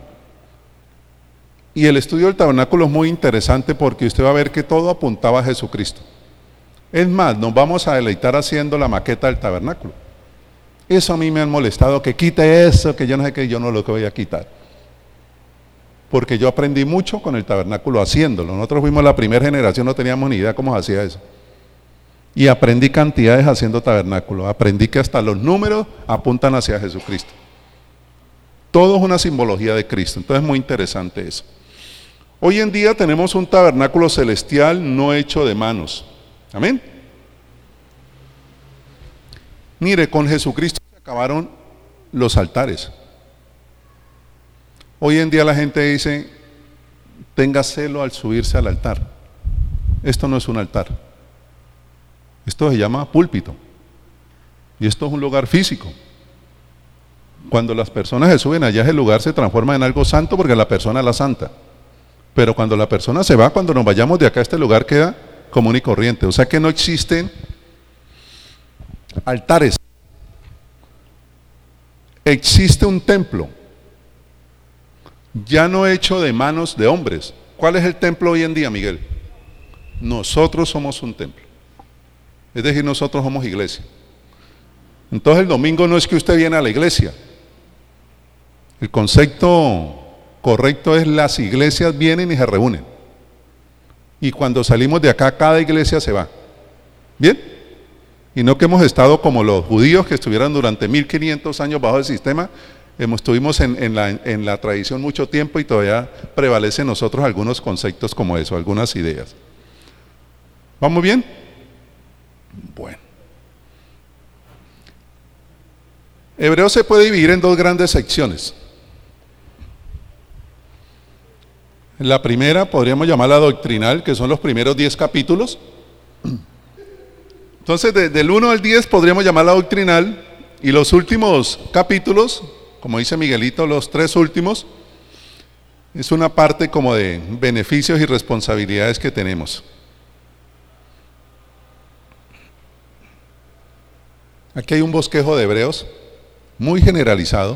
Y el estudio del tabernáculo es muy interesante porque usted va a ver que todo apuntaba a Jesucristo. Es más, nos vamos a deleitar haciendo la maqueta del tabernáculo. Eso a mí me han molestado, que quite eso, que yo no sé qué, yo no lo que voy a quitar. Porque yo aprendí mucho con el tabernáculo haciéndolo. Nosotros fuimos la primera generación, no teníamos ni idea cómo se hacía eso. Y aprendí cantidades haciendo tabernáculo. Aprendí que hasta los números apuntan hacia Jesucristo. Todo es una simbología de Cristo. Entonces es muy interesante eso. Hoy en día tenemos un tabernáculo celestial no hecho de manos. Amén. Mire, con Jesucristo se acabaron los altares. Hoy en día la gente dice, tenga celo al subirse al altar. Esto no es un altar. Esto se llama púlpito. Y esto es un lugar físico. Cuando las personas se suben allá, ese lugar se transforma en algo santo porque la persona es la santa. Pero cuando la persona se va, cuando nos vayamos de acá, este lugar queda común y corriente. O sea que no existen altares. Existe un templo, ya no hecho de manos de hombres. ¿Cuál es el templo hoy en día, Miguel? Nosotros somos un templo. Es decir, nosotros somos iglesia. Entonces el domingo no es que usted viene a la iglesia. El concepto correcto es las iglesias vienen y se reúnen. Y cuando salimos de acá, cada iglesia se va. ¿Bien? Y no que hemos estado como los judíos que estuvieron durante mil quinientos años bajo el sistema. Hemos, estuvimos en, en, la, en la tradición mucho tiempo y todavía prevalecen en nosotros algunos conceptos como eso, algunas ideas. ¿Vamos bien? Bueno. Hebreos se puede dividir en dos grandes secciones. La primera podríamos llamarla doctrinal, que son los primeros diez capítulos. Entonces, de, del uno al diez podríamos llamarla doctrinal, y los últimos capítulos, como dice Miguelito, los tres últimos, es una parte como de beneficios y responsabilidades que tenemos. Aquí hay un bosquejo de Hebreos, muy generalizado.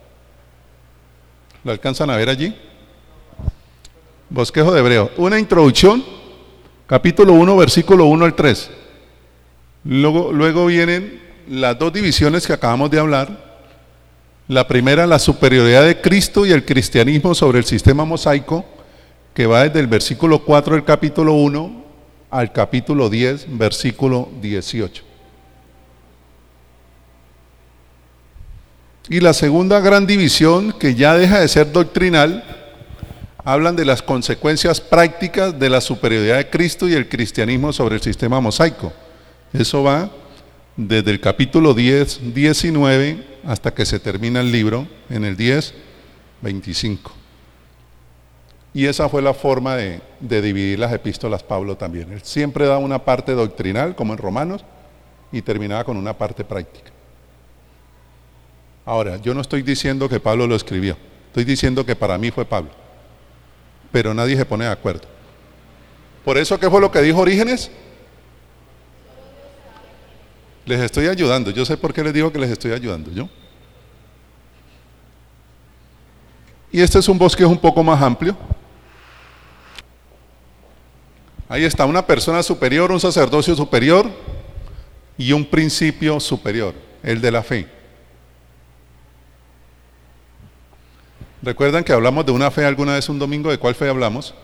¿Lo alcanzan a ver allí? Bosquejo de Hebreos. Una introducción, capítulo uno, versículo uno al tres. Luego, luego vienen las dos divisiones que acabamos de hablar. La primera, la superioridad de Cristo y el cristianismo sobre el sistema mosaico, que va desde el versículo cuatro del capítulo uno al capítulo diez, versículo dieciocho. Y la segunda gran división, que ya deja de ser doctrinal, hablan de las consecuencias prácticas de la superioridad de Cristo y el cristianismo sobre el sistema mosaico. Eso va desde el capítulo diez, diecinueve, hasta que se termina el libro, en el diez, veinticinco. Y esa fue la forma de, de dividir las epístolas Pablo también. Él siempre da una parte doctrinal, como en Romanos, y terminaba con una parte práctica. Ahora, yo no estoy diciendo que Pablo lo escribió, estoy diciendo que para mí fue Pablo, pero nadie se pone de acuerdo. Por eso, ¿qué fue lo que dijo Orígenes? Les estoy ayudando, yo sé por qué les digo que les estoy ayudando, ¿yo? Y este es un bosquejo un poco más amplio. Ahí está una persona superior, un sacerdocio superior y un principio superior, el de la fe. ¿Recuerdan que hablamos de una fe alguna vez un domingo? ¿De cuál fe hablamos?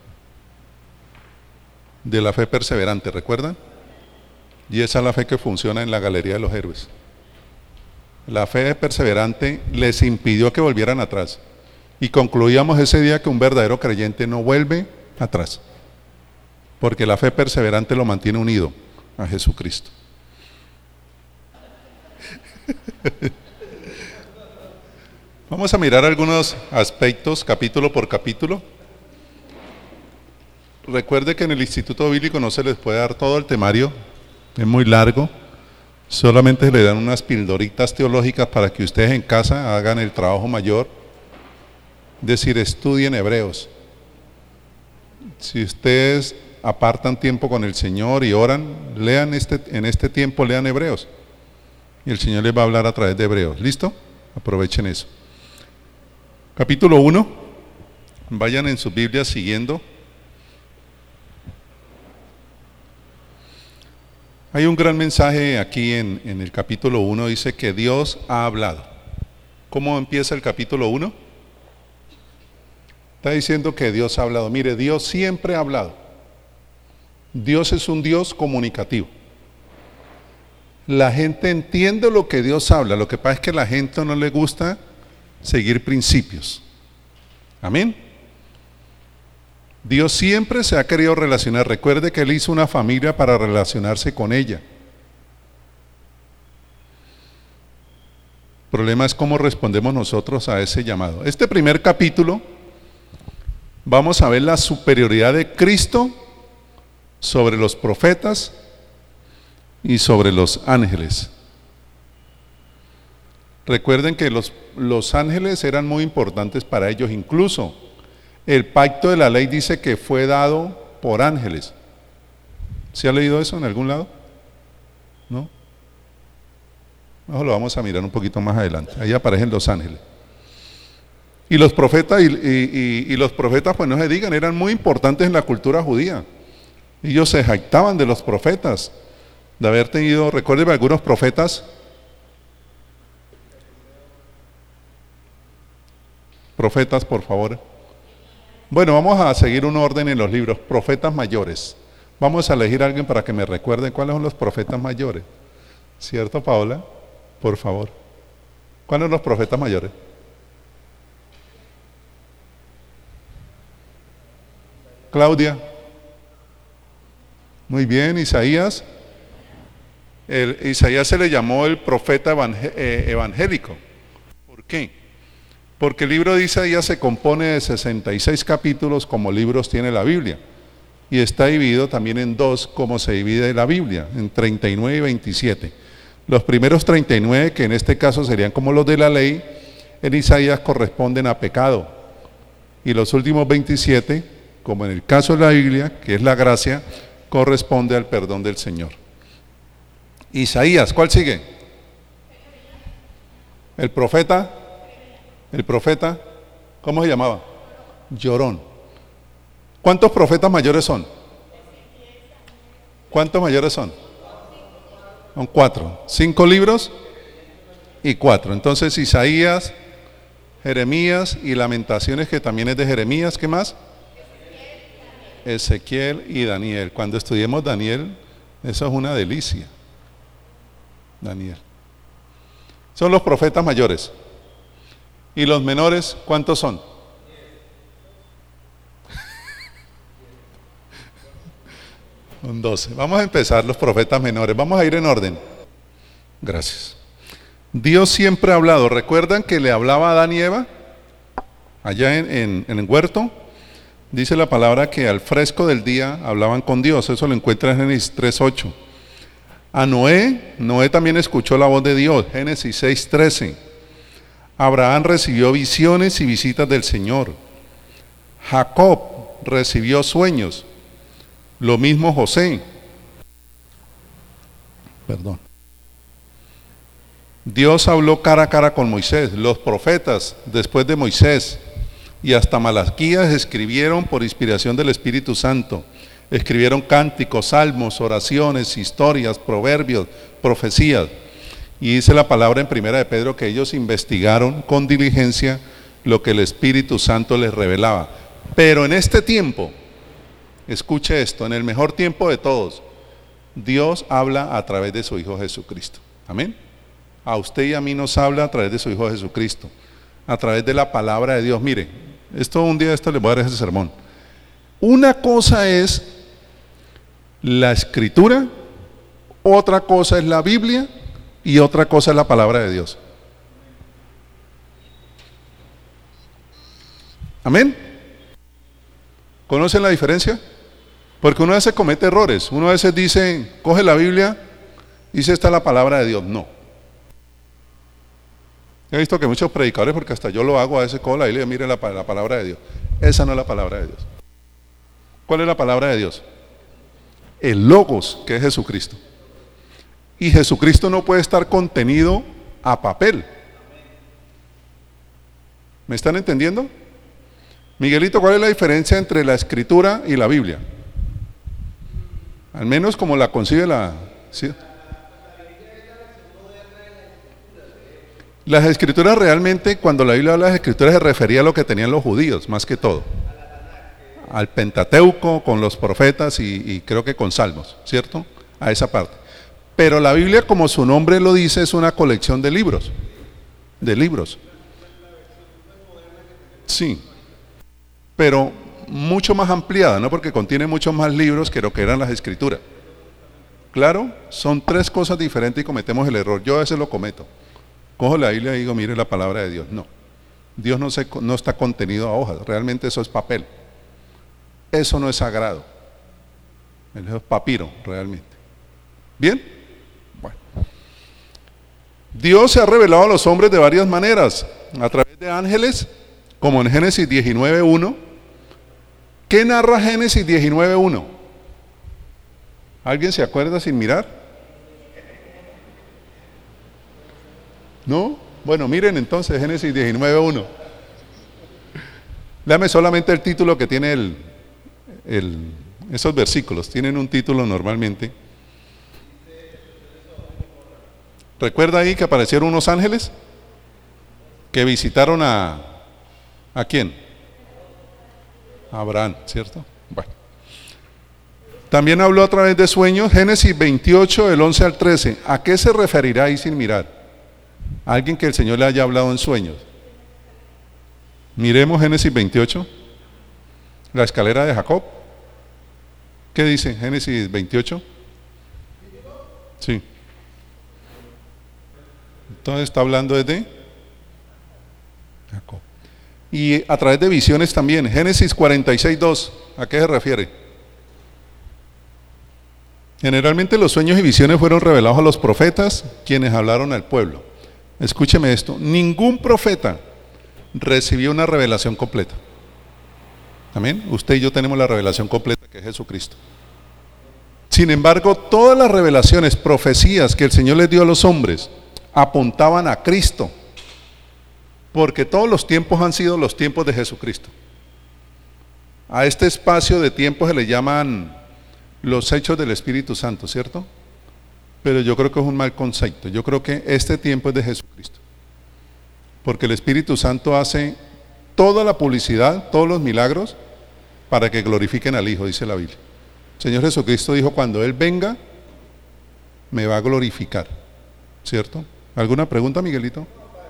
De la fe perseverante, ¿recuerdan? Y esa es la fe que funciona en la galería de los héroes. La fe perseverante les impidió que volvieran atrás. Y concluíamos ese día que un verdadero creyente no vuelve atrás, porque la fe perseverante lo mantiene unido a Jesucristo. Vamos a mirar algunos aspectos capítulo por capítulo. Recuerde que en el Instituto Bíblico no se les puede dar todo el temario, es muy largo, solamente se le dan unas pildoritas teológicas para que ustedes en casa hagan el trabajo mayor, es decir, estudien Hebreos. Si ustedes apartan tiempo con el Señor y oran, lean este, en este tiempo lean Hebreos, y el Señor les va a hablar a través de Hebreos. ¿Listo? Aprovechen eso. Capítulo uno, vayan en sus Biblias siguiendo. Hay un gran mensaje aquí en, en el capítulo uno, dice que Dios ha hablado. ¿Cómo empieza el capítulo uno? Está diciendo que Dios ha hablado. Mire, Dios siempre ha hablado. Dios es un Dios comunicativo. La gente entiende lo que Dios habla, lo que pasa es que a la gente no le gusta seguir principios. Amén. Dios siempre se ha querido relacionar. Recuerde que Él hizo una familia para relacionarse con ella. El problema es cómo respondemos nosotros a ese llamado. Este primer capítulo vamos a ver la superioridad de Cristo sobre los profetas y sobre los ángeles. Recuerden que los, los ángeles eran muy importantes para ellos, incluso el pacto de la ley dice que fue dado por ángeles. ¿Se ha leído eso en algún lado? ¿No? Eso lo vamos a mirar un poquito más adelante. Ahí aparecen los ángeles. Y los profetas, y, y, y, y los profetas, pues no se digan, eran muy importantes en la cultura judía. Ellos se jactaban de los profetas, de haber tenido, recuerden algunos profetas. Profetas, por favor. Bueno, vamos a seguir un orden en los libros. Profetas mayores. Vamos a elegir a alguien para que me recuerde cuáles son los profetas mayores. ¿Cierto, Paola? Por favor. ¿Cuáles son los profetas mayores? Claudia. Muy bien, Isaías. El, Isaías se le llamó el profeta evangé, eh, evangélico. ¿Por qué? Porque el libro de Isaías se compone de sesenta y seis capítulos como libros tiene la Biblia. Y está dividido también en dos como se divide la Biblia, en treinta y nueve y veintisiete. Los primeros treinta y nueve, que en este caso serían como los de la ley, en Isaías corresponden a pecado. Y los últimos veintisiete, como en el caso de la Biblia, que es la gracia, corresponde al perdón del Señor. Isaías, ¿cuál sigue? El profeta, el profeta, ¿cómo se llamaba? Llorón. ¿Cuántos profetas mayores son? ¿Cuántos mayores son? Son cuatro. Cinco libros y cuatro. Entonces Isaías, Jeremías y Lamentaciones, que también es de Jeremías. ¿Qué más? Ezequiel y Daniel. Cuando estudiemos Daniel, eso es una delicia. Daniel. Son los profetas mayores. ¿Y los menores cuántos son? Son doce. Vamos a empezar los profetas menores. Vamos a ir en orden. Gracias. Dios siempre ha hablado. ¿Recuerdan que le hablaba a Adán y Eva? Allá en, en, en el huerto. Dice la palabra que al fresco del día hablaban con Dios. Eso lo encuentra en Génesis tres ocho. A Noé, Noé también escuchó la voz de Dios. Génesis seis trece. Abraham recibió visiones y visitas del Señor. Jacob recibió sueños. Lo mismo José. Perdón. Dios habló cara a cara con Moisés. Los profetas, después de Moisés, y hasta Malaquías escribieron por inspiración del Espíritu Santo. Escribieron cánticos, salmos, oraciones, historias, proverbios, profecías. Y dice la palabra en Primera de Pedro que ellos investigaron con diligencia lo que el Espíritu Santo les revelaba. Pero en este tiempo, escuche esto, en el mejor tiempo de todos, Dios habla a través de su Hijo Jesucristo. Amén. A usted y a mí nos habla a través de su Hijo Jesucristo, a través de la palabra de Dios. Mire, esto un día esto les voy a dar ese sermón. Una cosa es la Escritura, otra cosa es la Biblia y otra cosa es la palabra de Dios. Amén. ¿Conocen la diferencia? Porque uno a veces comete errores. Uno a veces dice, coge la Biblia, dice esta es la palabra de Dios. No. He visto que muchos predicadores, porque hasta yo lo hago, a veces cojo la Biblia y mire la, la palabra de Dios. Esa no es la palabra de Dios. ¿Cuál es la palabra de Dios? El Logos, que es Jesucristo. Y Jesucristo no puede estar contenido a papel. ¿Me están entendiendo? Miguelito, ¿cuál es la diferencia entre la Escritura y la Biblia? Al menos como la concibe la... ¿sí? Las Escrituras realmente, cuando la Biblia habla de las Escrituras, se refería a lo que tenían los judíos, más que todo. Al Pentateuco, con los profetas y, y creo que con salmos, ¿cierto? A esa parte. Pero la Biblia, como su nombre lo dice, es una colección de libros. De libros. Sí. Pero mucho más ampliada, ¿no? Porque contiene muchos más libros que lo que eran las Escrituras. Claro, son tres cosas diferentes y cometemos el error. Yo a veces lo cometo. Cojo la Biblia y digo, mire la palabra de Dios. No. Dios no, se, no está contenido a hojas. Realmente eso es papel. Eso no es sagrado. Eso es papiro, realmente. ¿Bien? Bueno. Dios se ha revelado a los hombres de varias maneras. A través de ángeles, como en Génesis diecinueve uno. ¿Qué narra Génesis diecinueve uno? ¿Alguien se acuerda sin mirar? ¿No? Bueno, miren entonces Génesis diecinueve uno. Dame solamente el título que tiene el, el, esos versículos. Tienen un título normalmente. ¿Recuerda ahí que aparecieron unos ángeles que visitaron a, ¿A quién? A Abraham, ¿cierto? Bueno. También habló a través de sueños, Génesis veintiocho, del once al trece. ¿A qué se referirá ahí sin mirar? ¿A alguien que el Señor le haya hablado en sueños? Miremos Génesis veintiocho, la escalera de Jacob. ¿Qué dice Génesis veintiocho? Sí. Entonces está hablando desde Jacob. Y a través de visiones también, Génesis cuarenta y seis, dos, ¿a qué se refiere? Generalmente los sueños y visiones fueron revelados a los profetas, quienes hablaron al pueblo. Escúcheme esto, ningún profeta recibió una revelación completa. Amén. Usted y yo tenemos la revelación completa, que es Jesucristo. Sin embargo, todas las revelaciones, profecías que el Señor les dio a los hombres apuntaban a Cristo, porque todos los tiempos han sido los tiempos de Jesucristo. A este espacio de tiempo se le llaman los hechos del Espíritu Santo, ¿cierto? Pero yo creo que es un mal concepto. Yo creo que este tiempo es de Jesucristo, porque el Espíritu Santo hace toda la publicidad, todos los milagros, para que glorifiquen al Hijo, dice la Biblia. El Señor Jesucristo dijo, cuando Él venga, me va a glorificar, ¿cierto? ¿Alguna pregunta, Miguelito?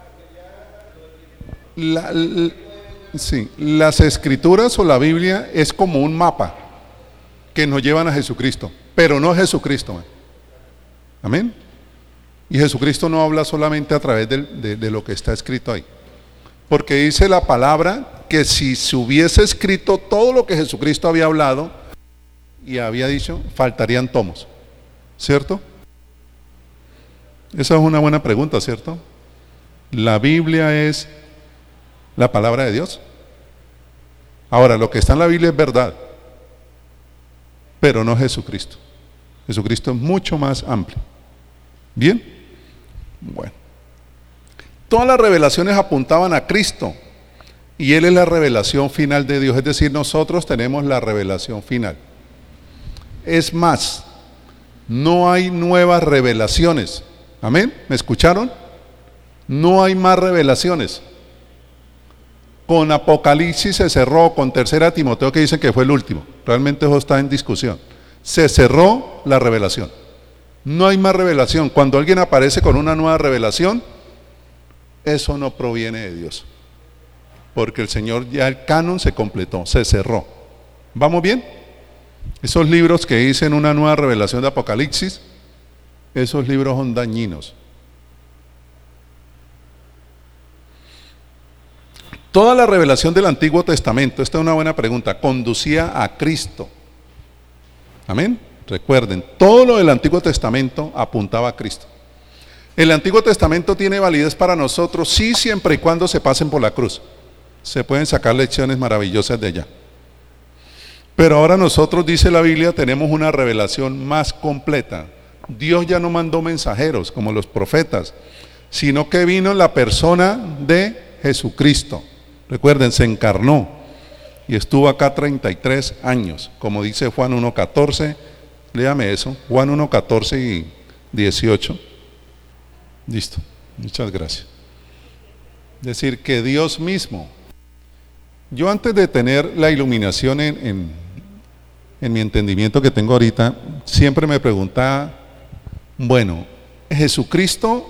La, la, sí, las Escrituras o la Biblia es como un mapa que nos llevan a Jesucristo, pero no Jesucristo. Amén. Y Jesucristo no habla solamente a través de, de, de lo que está escrito ahí, porque dice la palabra que si se hubiese escrito todo lo que Jesucristo había hablado y había dicho, faltarían tomos, ¿cierto? Esa es una buena pregunta, ¿cierto? La Biblia es la palabra de Dios. Ahora, lo que está en la Biblia es verdad, pero no Jesucristo. Jesucristo es mucho más amplio. ¿Bien? Bueno. Todas las revelaciones apuntaban a Cristo, y Él es la revelación final de Dios, es decir, nosotros tenemos la revelación final. Es más, no hay nuevas revelaciones. ¿Amén? ¿Me escucharon? No hay más revelaciones. Con Apocalipsis se cerró, con Tercera Timoteo, que dicen que fue el último. Realmente eso está en discusión. Se cerró la revelación. No hay más revelación. Cuando alguien aparece con una nueva revelación, eso no proviene de Dios, porque el Señor, ya el canon se completó, se cerró. ¿Vamos bien? Esos libros que dicen una nueva revelación de Apocalipsis, esos libros son dañinos. Toda la revelación del Antiguo Testamento, esta es una buena pregunta, conducía a Cristo. Amén. Recuerden, todo lo del Antiguo Testamento apuntaba a Cristo. El Antiguo Testamento tiene validez para nosotros, sí, siempre y cuando se pasen por la cruz. Se pueden sacar lecciones maravillosas de allá. Pero ahora nosotros, dice la Biblia, tenemos una revelación más completa. Dios ya no mandó mensajeros como los profetas, sino que vino en la persona de Jesucristo. Recuerden, se encarnó y estuvo acá treinta y tres años, como dice Juan uno catorce. Léame eso, Juan uno catorce y dieciocho. Listo, muchas gracias. Es decir, que Dios mismo. Yo, antes de tener la iluminación en, en, en mi entendimiento que tengo ahorita, siempre me preguntaba, bueno, Jesucristo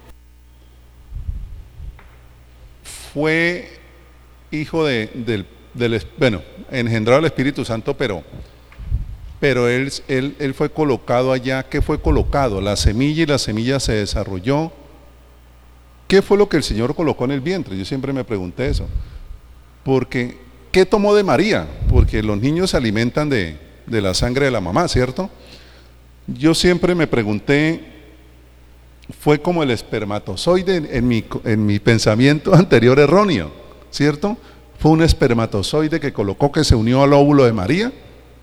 fue hijo de, del, del, bueno, engendrado del Espíritu Santo, pero, pero él, él, él fue colocado allá. ¿Qué fue colocado? La semilla, y la semilla se desarrolló. ¿Qué fue lo que el Señor colocó en el vientre? Yo siempre me pregunté eso. Porque, ¿qué tomó de María? Porque los niños se alimentan de, de la sangre de la mamá, ¿cierto? Yo siempre me pregunté, fue como el espermatozoide en mi, en mi pensamiento anterior erróneo, ¿cierto? Fue un espermatozoide que colocó, que se unió al óvulo de María.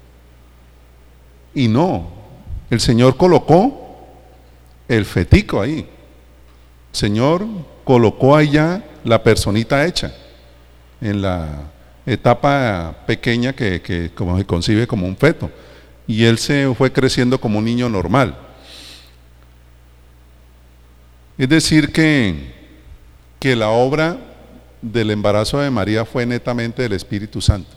Y no, el Señor colocó el fetico ahí. El Señor colocó allá la personita hecha, en la etapa pequeña que, que como se concibe como un feto. Y él se fue creciendo como un niño normal. Es decir que, que la obra del embarazo de María fue netamente del Espíritu Santo.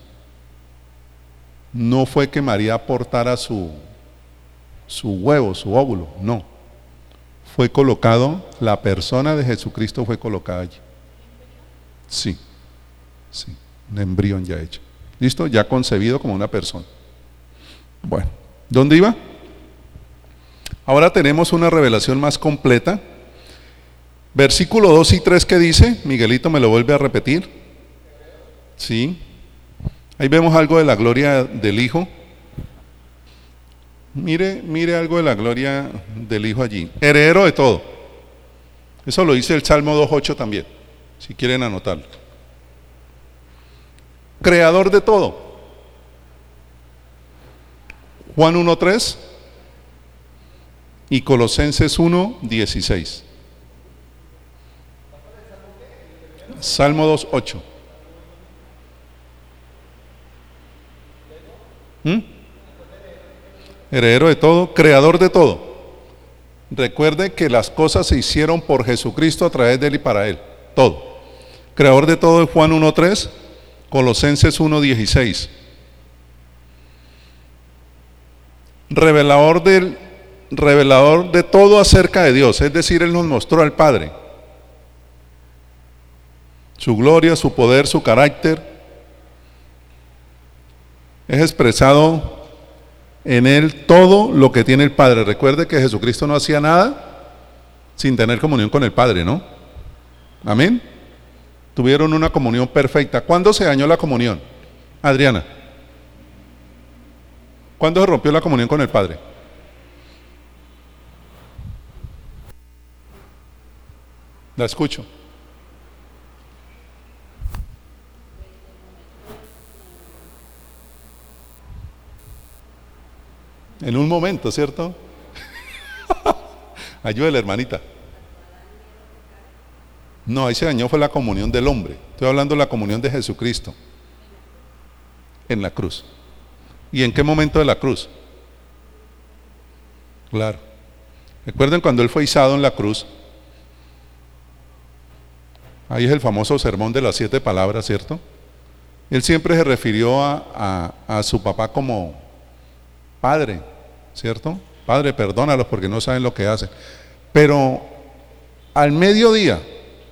No fue que María aportara su, su huevo, su óvulo, no. Fue colocado, la persona de Jesucristo fue colocada allí. Sí, sí, un embrión ya hecho. ¿Listo? Ya concebido como una persona. Bueno, ¿dónde iba? Ahora tenemos una revelación más completa. Versículo dos y tres, ¿qué dice? Miguelito me lo vuelve a repetir. Sí. Ahí vemos algo de la gloria del Hijo. Mire, mire algo de la gloria del Hijo allí. Heredero de todo. Eso lo dice el Salmo dos ocho también, si quieren anotarlo. Creador de todo. Juan uno tres y Colosenses uno dieciséis. Salmo dos ocho. ¿Mm? Heredero de todo, creador de todo. Recuerde que las cosas se hicieron por Jesucristo, a través de Él y para Él. Todo. Creador de todo es Juan uno tres, Colosenses uno dieciséis. Revelador del, revelador de todo acerca de Dios, es decir, Él nos mostró al Padre. Su gloria, su poder, su carácter es expresado en Él todo lo que tiene el Padre. Recuerde que Jesucristo no hacía nada sin tener comunión con el Padre, ¿no? Amén. Tuvieron una comunión perfecta. ¿Cuándo se dañó la comunión? Adriana, ¿cuándo se rompió la comunión con el Padre? La escucho. En un momento, ¿cierto? Ayúdele, hermanita. No, ahí se dañó fue la comunión del hombre. Estoy hablando de la comunión de Jesucristo en la cruz. ¿Y en qué momento de la cruz? Claro. Recuerden cuando Él fue izado en la cruz. Ahí es el famoso sermón de las siete palabras, ¿cierto? Él siempre se refirió a, a, a su papá como Padre, ¿cierto? Padre, perdónalos porque no saben lo que hacen. Pero al mediodía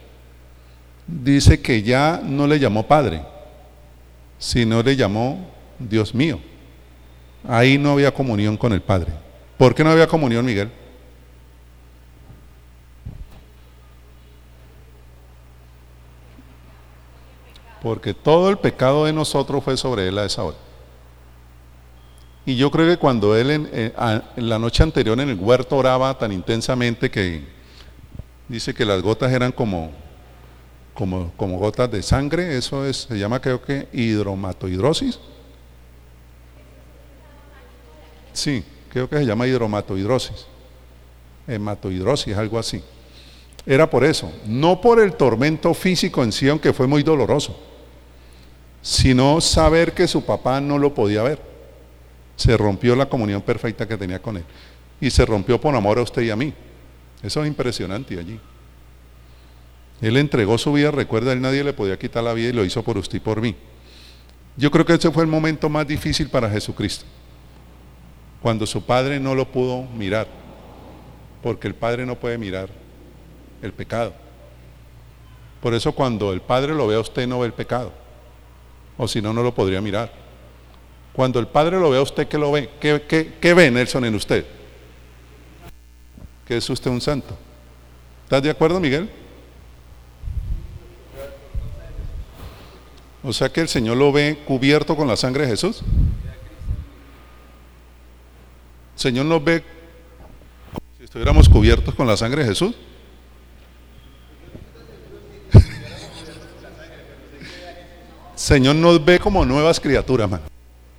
dice que ya no le llamó Padre, sino le llamó Dios mío. Ahí no había comunión con el Padre. ¿Por qué no había comunión, Miguel? Porque todo el pecado de nosotros fue sobre Él a esa hora. Y yo creo que cuando Él en, en, en la noche anterior en el huerto oraba tan intensamente que dice que las gotas eran como, como, como gotas de sangre, eso es, se llama creo que hidromatoidrosis. Sí, creo que se llama hidromatoidrosis, hematoidrosis, algo así. Era por eso, no por el tormento físico en sí, aunque fue muy doloroso, sino saber que su papá no lo podía ver. Se rompió la comunión perfecta que tenía con Él. Y se rompió por amor a usted y a mí. Eso es impresionante allí. Él entregó su vida, recuerda, Él nadie le podía quitar la vida y lo hizo por usted y por mí. Yo creo que ese fue el momento más difícil para Jesucristo. Cuando su Padre no lo pudo mirar. Porque el Padre no puede mirar el pecado. Por eso cuando el Padre lo ve a usted no ve el pecado. O si no, no lo podría mirar. Cuando el Padre lo ve a usted, ¿qué lo ve? ¿Qué, qué, qué ve Nelson en usted? Que es usted un santo. ¿Estás de acuerdo, Miguel? O sea que el Señor lo ve cubierto con la sangre de Jesús. El Señor nos ve como si estuviéramos cubiertos con la sangre de Jesús. Señor nos ve como nuevas criaturas, man.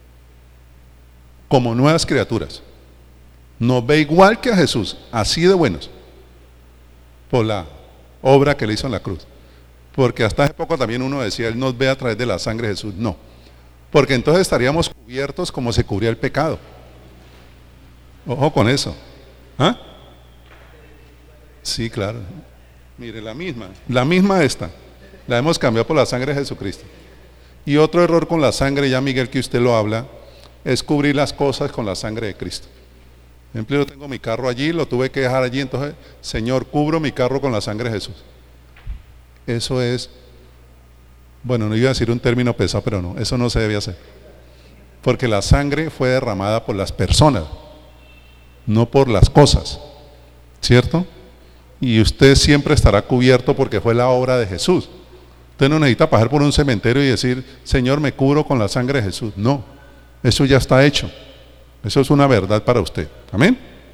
Como nuevas criaturas. Nos ve igual que a Jesús, así de buenos, por la obra que le hizo en la cruz. Porque hasta hace poco también uno decía, Él nos ve a través de la sangre de Jesús. No, porque entonces estaríamos cubiertos como se cubría el pecado. Ojo con eso. ¿Ah? Sí, claro. Mire, la misma, la misma esta. La hemos cambiado por la sangre de Jesucristo. Y otro error con la sangre, ya Miguel que usted lo habla, es cubrir las cosas con la sangre de Cristo. Por ejemplo, yo tengo mi carro allí, lo tuve que dejar allí, entonces, Señor, cubro mi carro con la sangre de Jesús. Eso es, bueno, no iba a decir un término pesado, pero no, eso no se debe hacer. Porque la sangre fue derramada por las personas, no por las cosas, ¿cierto? Y usted siempre estará cubierto porque fue la obra de Jesús. Usted no necesita pasar por un cementerio y decir, Señor, me cubro con la sangre de Jesús. No, eso ya está hecho. Eso es una verdad para usted. Amén.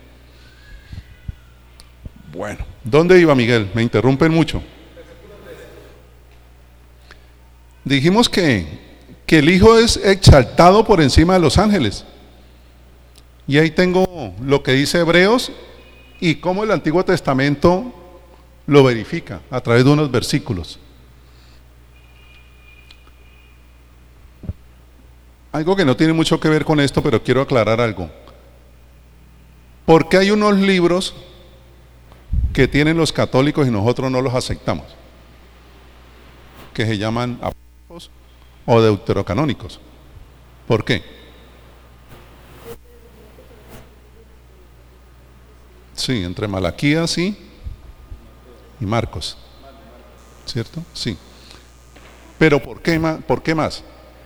Bueno, ¿dónde iba Miguel? Me interrumpen mucho. Dijimos que, que el Hijo es exaltado por encima de los ángeles. Y ahí tengo lo que dice Hebreos y cómo el Antiguo Testamento lo verifica a través de unos versículos. Algo que no tiene mucho que ver con esto, pero quiero aclarar algo. ¿Por qué hay unos libros que tienen los católicos y nosotros no los aceptamos? Que se llaman apócrifos o deuterocanónicos. ¿Por qué? Sí, entre Malaquías y, y Marcos. ¿Cierto? Sí. Pero ¿por qué más? ¿Por qué más?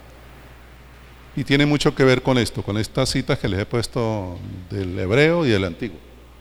Y tiene mucho que ver con esto, con estas citas que les he puesto del hebreo y del antiguo.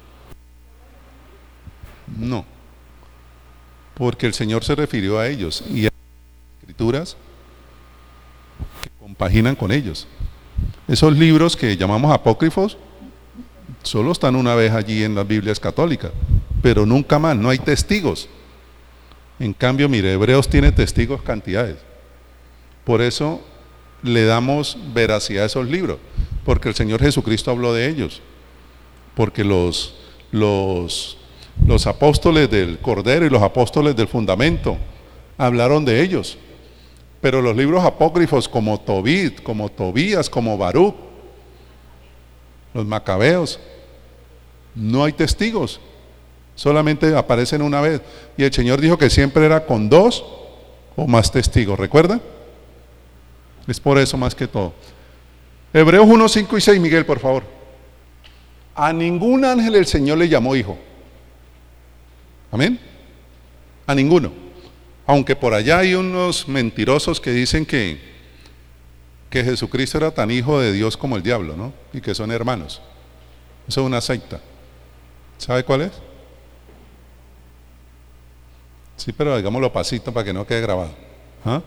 No, porque el Señor se refirió a ellos y a las escrituras que compaginan con ellos. Esos libros que llamamos apócrifos solo están una vez allí en las Biblias católicas, pero nunca más, no hay testigos. En cambio, mire, Hebreos tiene testigos cantidades. Por eso le damos veracidad a esos libros, porque el Señor Jesucristo habló de ellos, porque los, los, los apóstoles del Cordero y los apóstoles del Fundamento hablaron de ellos, pero los libros apócrifos como Tobit, como Tobías, como Baruch, los Macabeos, no hay testigos, solamente aparecen una vez, y el Señor dijo que siempre era con dos o más testigos, ¿recuerda? Es por eso más que todo. Hebreos uno, cinco y seis, Miguel, por favor. A ningún ángel el Señor le llamó hijo. Amén. A ninguno. Aunque por allá hay unos mentirosos que dicen que, que Jesucristo era tan hijo de Dios como el diablo, ¿no? Y que son hermanos. Eso es una secta. ¿Sabe cuál es? Sí, pero digámoslo pasito para que no quede grabado. ¿Ah?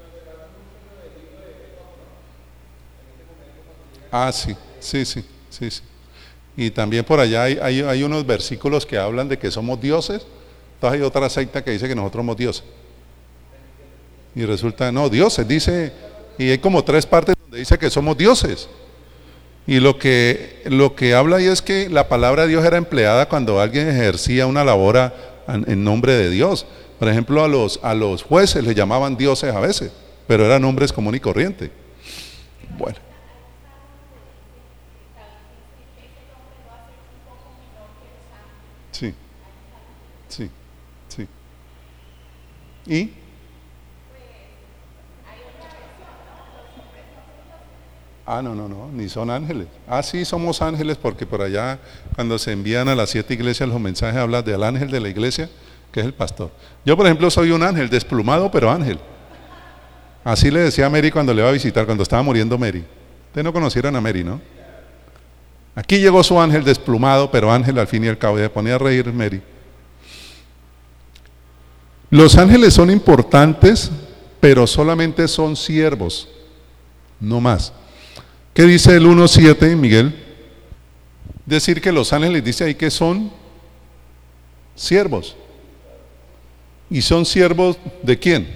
Ah, sí, sí, sí, sí, sí. Y también por allá hay, hay, hay unos versículos que hablan de que somos dioses. Entonces hay otra secta que dice que nosotros somos dioses. Y resulta, no, dioses, dice, y hay como tres partes donde dice que somos dioses. Y lo que, lo que habla ahí es que la palabra Dios era empleada cuando alguien ejercía una labor a, en, en nombre de Dios. Por ejemplo, a los, a los jueces les llamaban dioses a veces, pero eran hombres común y corriente. Bueno. Sí, sí, sí. ¿Y? Ah, no, no, no, ni son ángeles. Ah, sí, somos ángeles porque por allá cuando se envían a las siete iglesias los mensajes hablan del ángel de la iglesia, que es el pastor. Yo, por ejemplo, soy un ángel, desplumado, pero ángel. Así le decía a Mary cuando le iba a visitar, cuando estaba muriendo Mary. Ustedes no conocieron a Mary, ¿no? Aquí llegó su ángel desplumado, pero ángel al fin y al cabo, y se ponía a reír Mary. Los ángeles son importantes, pero solamente son siervos, no más. ¿Qué dice el uno siete, Miguel? Decir que los ángeles dice ahí que son siervos. ¿Y son siervos de quién?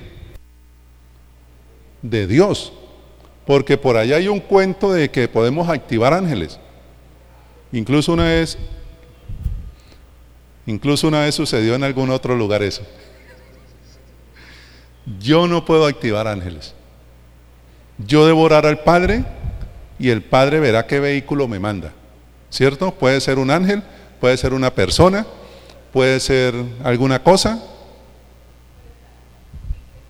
De Dios. Porque por allá hay un cuento de que podemos activar ángeles. Incluso una vez, incluso una vez sucedió en algún otro lugar eso. Yo no puedo activar ángeles. Yo debo orar al Padre y el Padre verá qué vehículo me manda. ¿Cierto? Puede ser un ángel, puede ser una persona, puede ser alguna cosa.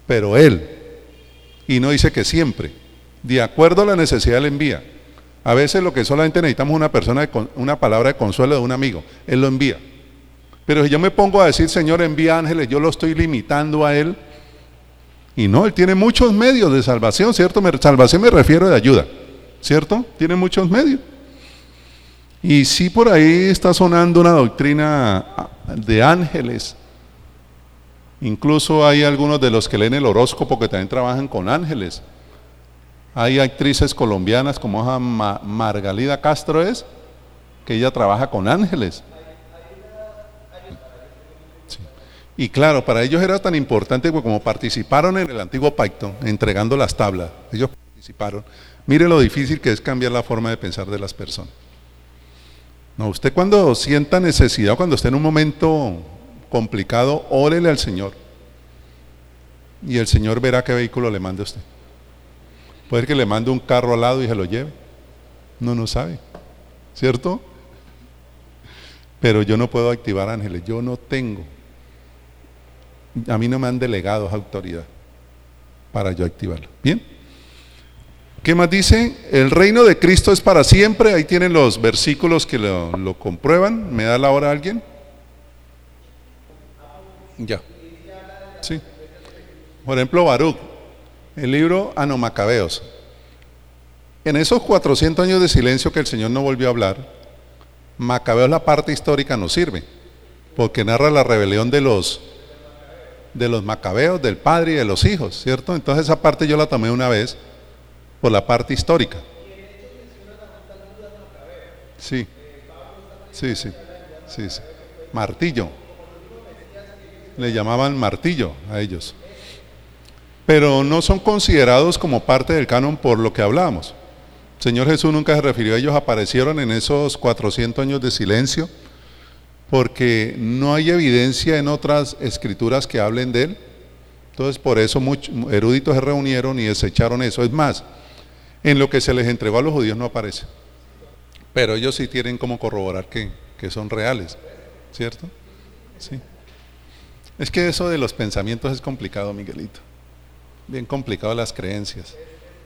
pero Él, y no dice que siempre, de acuerdo a la necesidad Él envía. A veces lo que solamente necesitamos es una persona, de con, una palabra de consuelo de un amigo, Él lo envía. Pero si yo me pongo a decir, Señor, envía ángeles, yo lo estoy limitando a Él. Y no, Él tiene muchos medios de salvación, ¿cierto? Me, salvación me refiero de ayuda, ¿cierto? Tiene muchos medios. Y sí, por ahí está sonando una doctrina de ángeles. Incluso hay algunos de los que leen el horóscopo que también trabajan con ángeles. Hay actrices colombianas como esa Ma- Margalida Castro es, que ella trabaja con ángeles. Sí. Y claro, para ellos era tan importante porque como participaron en el antiguo pacto, entregando las tablas, ellos participaron. Mire lo difícil que es cambiar la forma de pensar de las personas. No, usted cuando sienta necesidad, cuando esté en un momento complicado, órele al Señor. Y el Señor verá qué vehículo le mande a usted. Puede ser que le mande un carro al lado y se lo lleve. No, no sabe, ¿cierto? Pero yo no puedo activar ángeles, yo no tengo. A mí no me han delegado esa autoridad para yo activarla. Bien. ¿Qué más dice? El reino de Cristo es para siempre. Ahí tienen los versículos que lo, lo comprueban. ¿Me da la hora alguien? Ya. Sí. Por ejemplo, Baruch, el libro Anomacabeos. En esos cuatrocientos años de silencio que el Señor no volvió a hablar, Macabeos, la parte histórica, nos sirve, porque narra la rebelión de los de los macabeos, del padre y de los hijos, ¿cierto? Entonces esa parte yo la tomé una vez por la parte histórica. Sí, sí, sí, sí, sí. Martillo. Le llamaban martillo a ellos. Pero no son considerados como parte del canon por lo que hablamos. El Señor Jesús nunca se refirió a ellos, aparecieron en esos cuatrocientos años de silencio, porque no hay evidencia en otras escrituras que hablen de Él. Entonces por eso muchos eruditos se reunieron y desecharon eso. Es más, en lo que se les entregó a los judíos no aparece. Pero ellos sí tienen como corroborar que, que son reales, ¿cierto? Sí. Es que eso de los pensamientos es complicado, Miguelito. Bien complicado las creencias.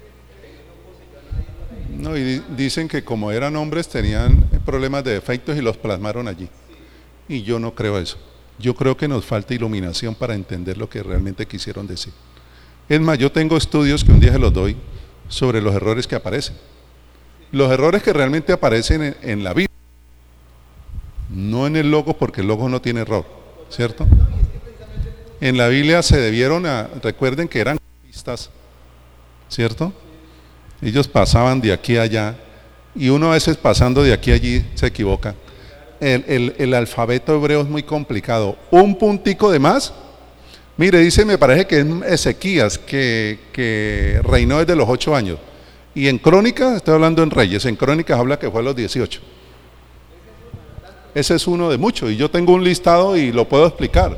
No, y di- dicen que como eran hombres tenían problemas de defectos y los plasmaron allí. Y yo no creo eso. Yo creo que nos falta iluminación para entender lo que realmente quisieron decir. Es más, yo tengo estudios que un día se los doy sobre los errores que aparecen. Los errores que realmente aparecen en, en la Biblia, no en el Logos, porque el Logos no tiene error, ¿cierto? En la Biblia se debieron a, recuerden que eran pistas, ¿cierto? Ellos pasaban de aquí a allá, y uno a veces pasando de aquí a allí se equivoca. El, el, el alfabeto hebreo es muy complicado. Un puntico de más. Mire, dice, me parece que es Ezequías, que, que reinó desde los ocho años. Y en Crónicas, estoy hablando en Reyes, en Crónicas habla que fue a los dieciocho. Ese es uno de muchos, y yo tengo un listado y lo puedo explicar.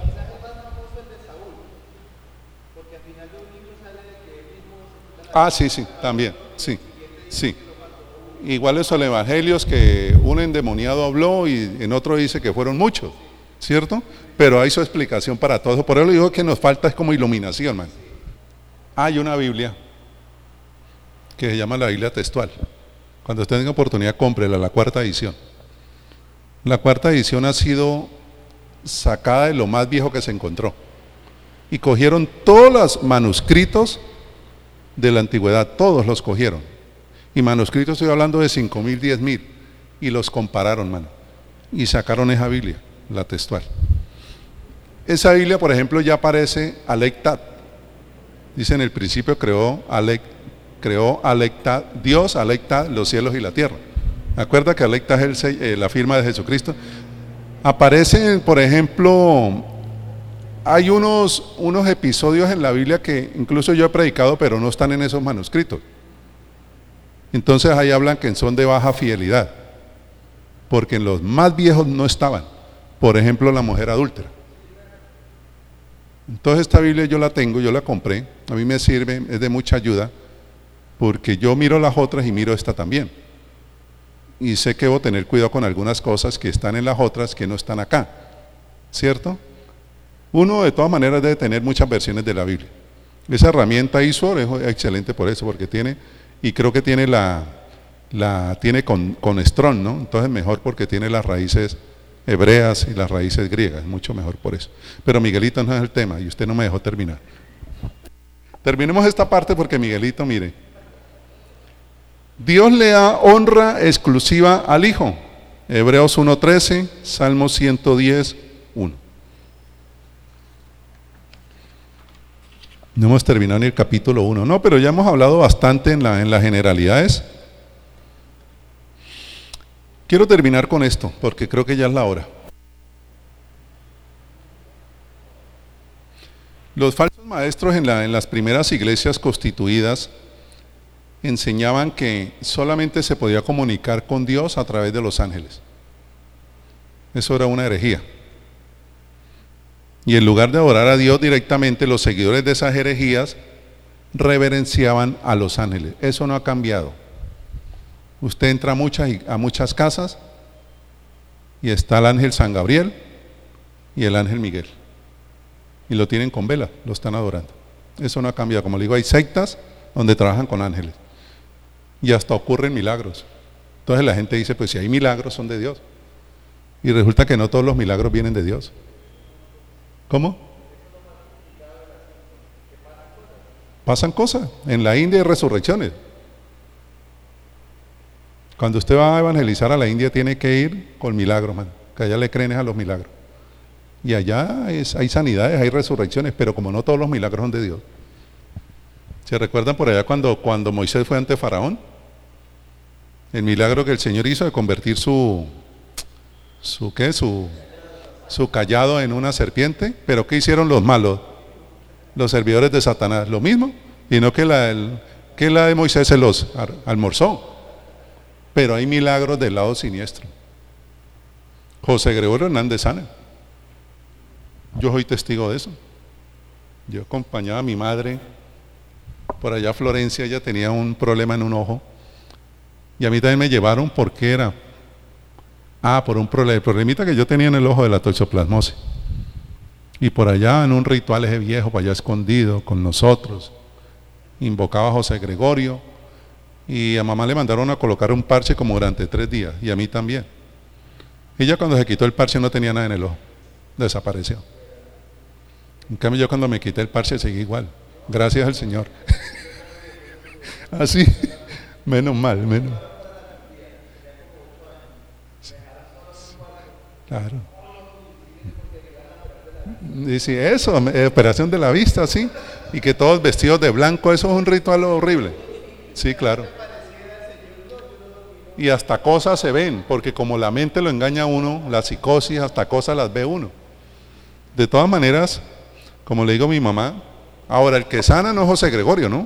Ah, sí, sí, también, sí, sí. Igual eso los evangelios que un endemoniado habló y en otro dice que fueron muchos, ¿cierto? Pero hay su explicación para todo eso. Por eso le digo que nos falta es como iluminación, man. Hay una Biblia que se llama la Biblia textual. Cuando usted tenga oportunidad, cómprela, la cuarta edición. La cuarta edición ha sido sacada de lo más viejo que se encontró. Y cogieron todos los manuscritos de la antigüedad, todos los cogieron. Y manuscritos estoy hablando de cinco mil, diez mil. Y los compararon, mano. Y sacaron esa Biblia, la textual. Esa Biblia, por ejemplo, ya aparece Alectad. Dice en el principio creó Alec, creó Alectad, Dios Alectad los cielos y la tierra. ¿Acuerda que Alectad es el, eh, la firma de Jesucristo? Aparecen, por ejemplo, hay unos, unos episodios en la Biblia que incluso yo he predicado, pero no están en esos manuscritos. Entonces ahí hablan que son de baja fidelidad, porque en los más viejos no estaban. Por ejemplo, la mujer adúltera. Entonces esta Biblia yo la tengo, yo la compré, a mí me sirve, es de mucha ayuda, porque yo miro las otras y miro esta también. Y sé que debo tener cuidado con algunas cosas que están en las otras que no están acá, ¿cierto? Uno de todas maneras debe tener muchas versiones de la Biblia, Esa herramienta ISWOR es excelente por eso, porque tiene, y creo que tiene la, la tiene con, con Strong, ¿no? Entonces mejor porque tiene las raíces hebreas y las raíces griegas, mucho mejor por eso. Pero Miguelito no es el tema y usted no me dejó terminar. Terminemos esta parte porque Miguelito, mire, Dios le da honra exclusiva al Hijo. Hebreos uno trece, Salmo ciento diez, uno. No hemos terminado ni el capítulo uno, no, pero ya hemos hablado bastante en, la, en las generalidades. Quiero terminar con esto, porque creo que ya es la hora. Los falsos maestros en, la, en las primeras iglesias constituidas enseñaban que solamente se podía comunicar con Dios a través de los ángeles. Eso era una herejía. Y en lugar de adorar a Dios directamente, los seguidores de esas herejías reverenciaban a los ángeles. Eso no ha cambiado. Usted entra a muchas, a muchas casas y está el ángel San Gabriel y el ángel Miguel. Y lo tienen con vela, lo están adorando. Eso no ha cambiado. Como le digo, hay sectas donde trabajan con ángeles. Y hasta ocurren milagros. Entonces la gente dice, pues si hay milagros son de Dios. Y resulta que no todos los milagros vienen de Dios. ¿Cómo? Pasan cosas. En la India hay resurrecciones. Cuando usted va a evangelizar a la India tiene que ir con milagros, man, que allá le creen a los milagros. Y allá es, hay sanidades, hay resurrecciones, pero como no todos los milagros son de Dios. ¿Se recuerdan por allá cuando, cuando Moisés fue ante Faraón? El milagro que el Señor hizo de convertir su, su, ¿qué? Su, su callado en una serpiente. ¿Pero qué hicieron los malos? Los servidores de Satanás. Lo mismo. Y no que la, el, que la de Moisés se los almorzó. Pero hay milagros del lado siniestro. José Gregorio Hernández sana. Yo soy testigo de eso. Yo acompañaba a mi madre por allá a Florencia, ella tenía un problema en un ojo. Y a mí también me llevaron porque era, ah, por un problema, el problemita que yo tenía en el ojo de la toxoplasmosis. Y por allá en un ritual ese viejo, para allá escondido con nosotros, invocaba a José Gregorio. Y a mamá le mandaron a colocar un parche como durante tres días, y a mí también. Ella cuando se quitó el parche no tenía nada en el ojo, desapareció. En cambio yo cuando me quité el parche seguí igual, gracias al Señor. Así, menos mal, menos. Claro. Dice eso, operación de la vista, sí, y que todos vestidos de blanco, eso es un ritual horrible. Sí, claro. Y hasta cosas se ven, porque como la mente lo engaña a uno, la psicosis, hasta cosas las ve uno. De todas maneras, como le digo a mi mamá, ahora el que sana no es José Gregorio, ¿no?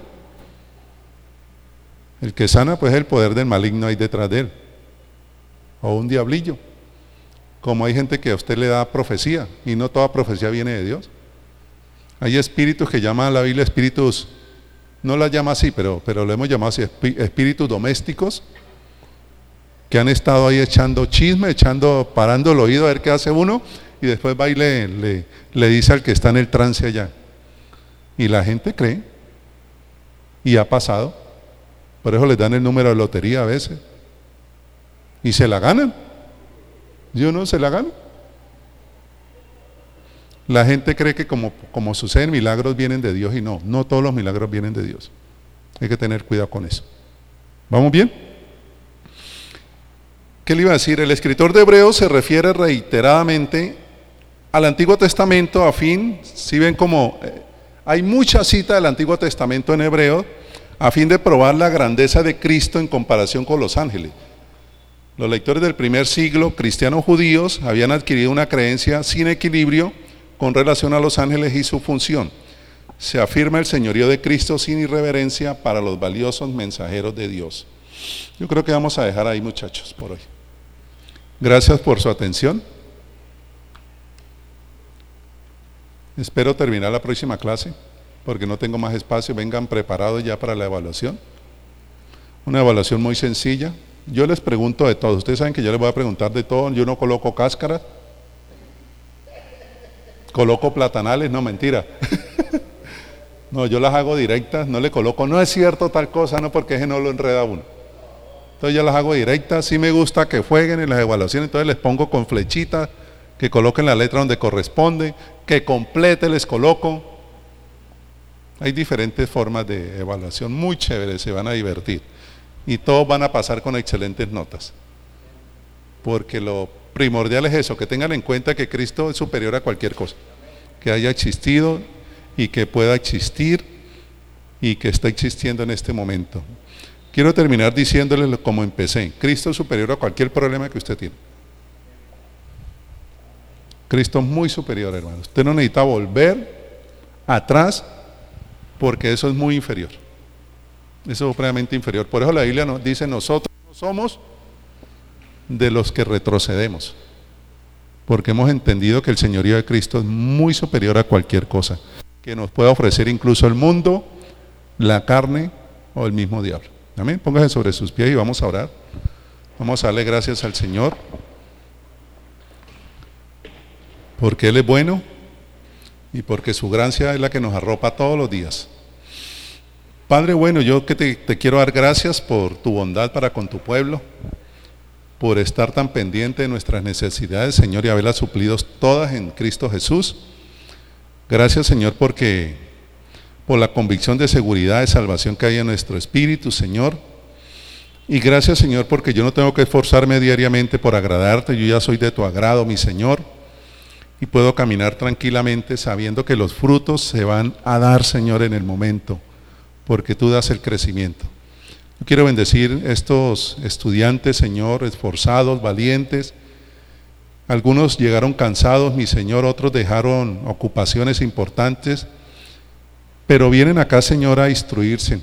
El que sana pues es el poder del maligno ahí detrás de él. O un diablillo. Como hay gente que a usted le da profecía, y no toda profecía viene de Dios. Hay espíritus que llama a la Biblia espíritus, no las llama así, pero, pero lo hemos llamado así, espíritus domésticos, que han estado ahí echando chisme, echando, parando el oído a ver qué hace uno, y después va y le, le, le dice al que está en el trance allá. Y la gente cree, y ha pasado, por eso les dan el número de lotería a veces, y se la ganan. Yo no se la gano. La gente cree que como, como suceden milagros vienen de Dios, y no, no todos los milagros vienen de Dios. Hay que tener cuidado con eso. ¿Vamos bien? ¿Qué le iba a decir? El escritor de Hebreos se refiere reiteradamente al Antiguo Testamento a fin, si ven como eh, hay mucha cita del Antiguo Testamento en Hebreos, a fin de probar la grandeza de Cristo en comparación con los ángeles. Los lectores del primer siglo, cristianos judíos, habían adquirido una creencia sin equilibrio con relación a los ángeles y su función. Se afirma el señorío de Cristo sin irreverencia para los valiosos mensajeros de Dios. Yo creo que vamos a dejar ahí, muchachos, por hoy. Gracias por su atención. Espero terminar la próxima clase, porque no tengo más espacio. Vengan preparados ya para la evaluación. Una evaluación muy sencilla. Yo les pregunto de todo. Ustedes saben que yo les voy a preguntar de todo. Yo no coloco cáscaras. Coloco platanales, no, mentira. No, yo las hago directas, no le coloco, no es cierto tal cosa, no, porque ese no lo enreda a uno. Entonces yo las hago directas, sí me gusta que jueguen en las evaluaciones, entonces les pongo con flechitas, que coloquen la letra donde corresponde, que complete les coloco. Hay diferentes formas de evaluación, muy chéveres, se van a divertir. Y todos van a pasar con excelentes notas. Porque lo primordial es eso, que tengan en cuenta que Cristo es superior a cualquier cosa. Que haya existido y que pueda existir y que está existiendo en este momento. Quiero terminar diciéndoles como empecé. Cristo es superior a cualquier problema que usted tiene. Cristo es muy superior, hermano. Usted no necesita volver atrás porque eso es muy inferior. Eso es supremamente inferior. Por eso la Biblia nos dice, nosotros no somos de los que retrocedemos. Porque hemos entendido que el señorío de Cristo es muy superior a cualquier cosa que nos pueda ofrecer incluso el mundo, la carne o el mismo diablo. Amén. Póngase sobre sus pies y vamos a orar. Vamos a darle gracias al Señor porque Él es bueno y porque su gracia es la que nos arropa todos los días. Padre bueno, yo que te, te quiero dar gracias por tu bondad para con tu pueblo, por estar tan pendiente de nuestras necesidades, Señor, y haberlas suplido todas en Cristo Jesús. Gracias, Señor, porque por la convicción de seguridad, de salvación que hay en nuestro espíritu, Señor. Y gracias, Señor, porque yo no tengo que esforzarme diariamente por agradarte, yo ya soy de tu agrado, mi Señor, y puedo caminar tranquilamente sabiendo que los frutos se van a dar, Señor, en el momento, porque tú das el crecimiento. Yo quiero bendecir estos estudiantes, Señor, esforzados, valientes. Algunos llegaron cansados, mi Señor, otros dejaron ocupaciones importantes, pero vienen acá, Señor, a instruirse,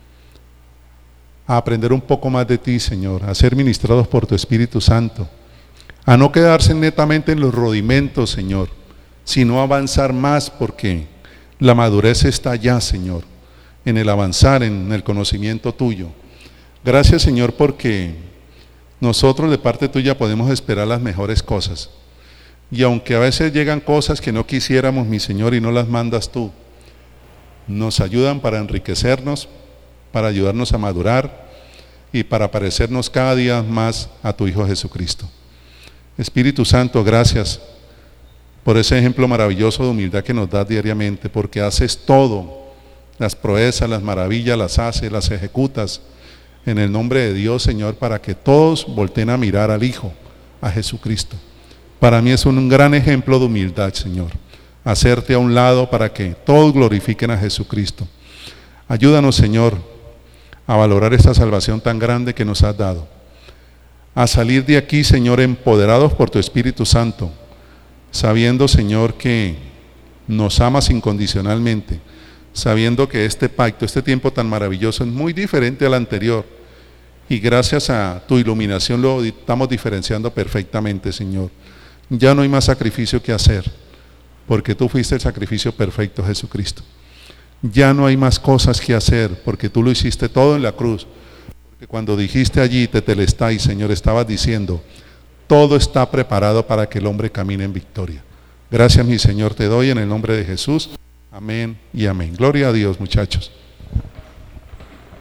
a aprender un poco más de ti, Señor, a ser ministrados por tu Espíritu Santo, a no quedarse netamente en los rudimentos, Señor, sino avanzar más, porque la madurez está allá, Señor, en el avanzar, en el conocimiento tuyo. Gracias, Señor, porque nosotros de parte tuya podemos esperar las mejores cosas. Y aunque a veces llegan cosas que no quisiéramos, mi Señor, y no las mandas tú, nos ayudan para enriquecernos, para ayudarnos a madurar y para parecernos cada día más a tu Hijo Jesucristo. Espíritu Santo, gracias por ese ejemplo maravilloso de humildad que nos das diariamente, porque haces todo, las proezas, las maravillas, las haces, las ejecutas, en el nombre de Dios, Señor, para que todos volteen a mirar al Hijo, a Jesucristo. Para mí es un gran ejemplo de humildad, Señor, hacerte a un lado para que todos glorifiquen a Jesucristo. Ayúdanos, Señor, a valorar esta salvación tan grande que nos has dado, a salir de aquí, Señor, empoderados por tu Espíritu Santo, sabiendo, Señor, que nos amas incondicionalmente, sabiendo que este pacto, este tiempo tan maravilloso es muy diferente al anterior, y gracias a tu iluminación lo estamos diferenciando perfectamente, Señor. Ya no hay más sacrificio que hacer, porque tú fuiste el sacrificio perfecto, Jesucristo. Ya no hay más cosas que hacer, porque tú lo hiciste todo en la cruz. Porque cuando dijiste allí, tetelestai, Señor, estabas diciendo, todo está preparado para que el hombre camine en victoria. Gracias, mi Señor, te doy en el nombre de Jesús. Amén y amén. Gloria a Dios, muchachos.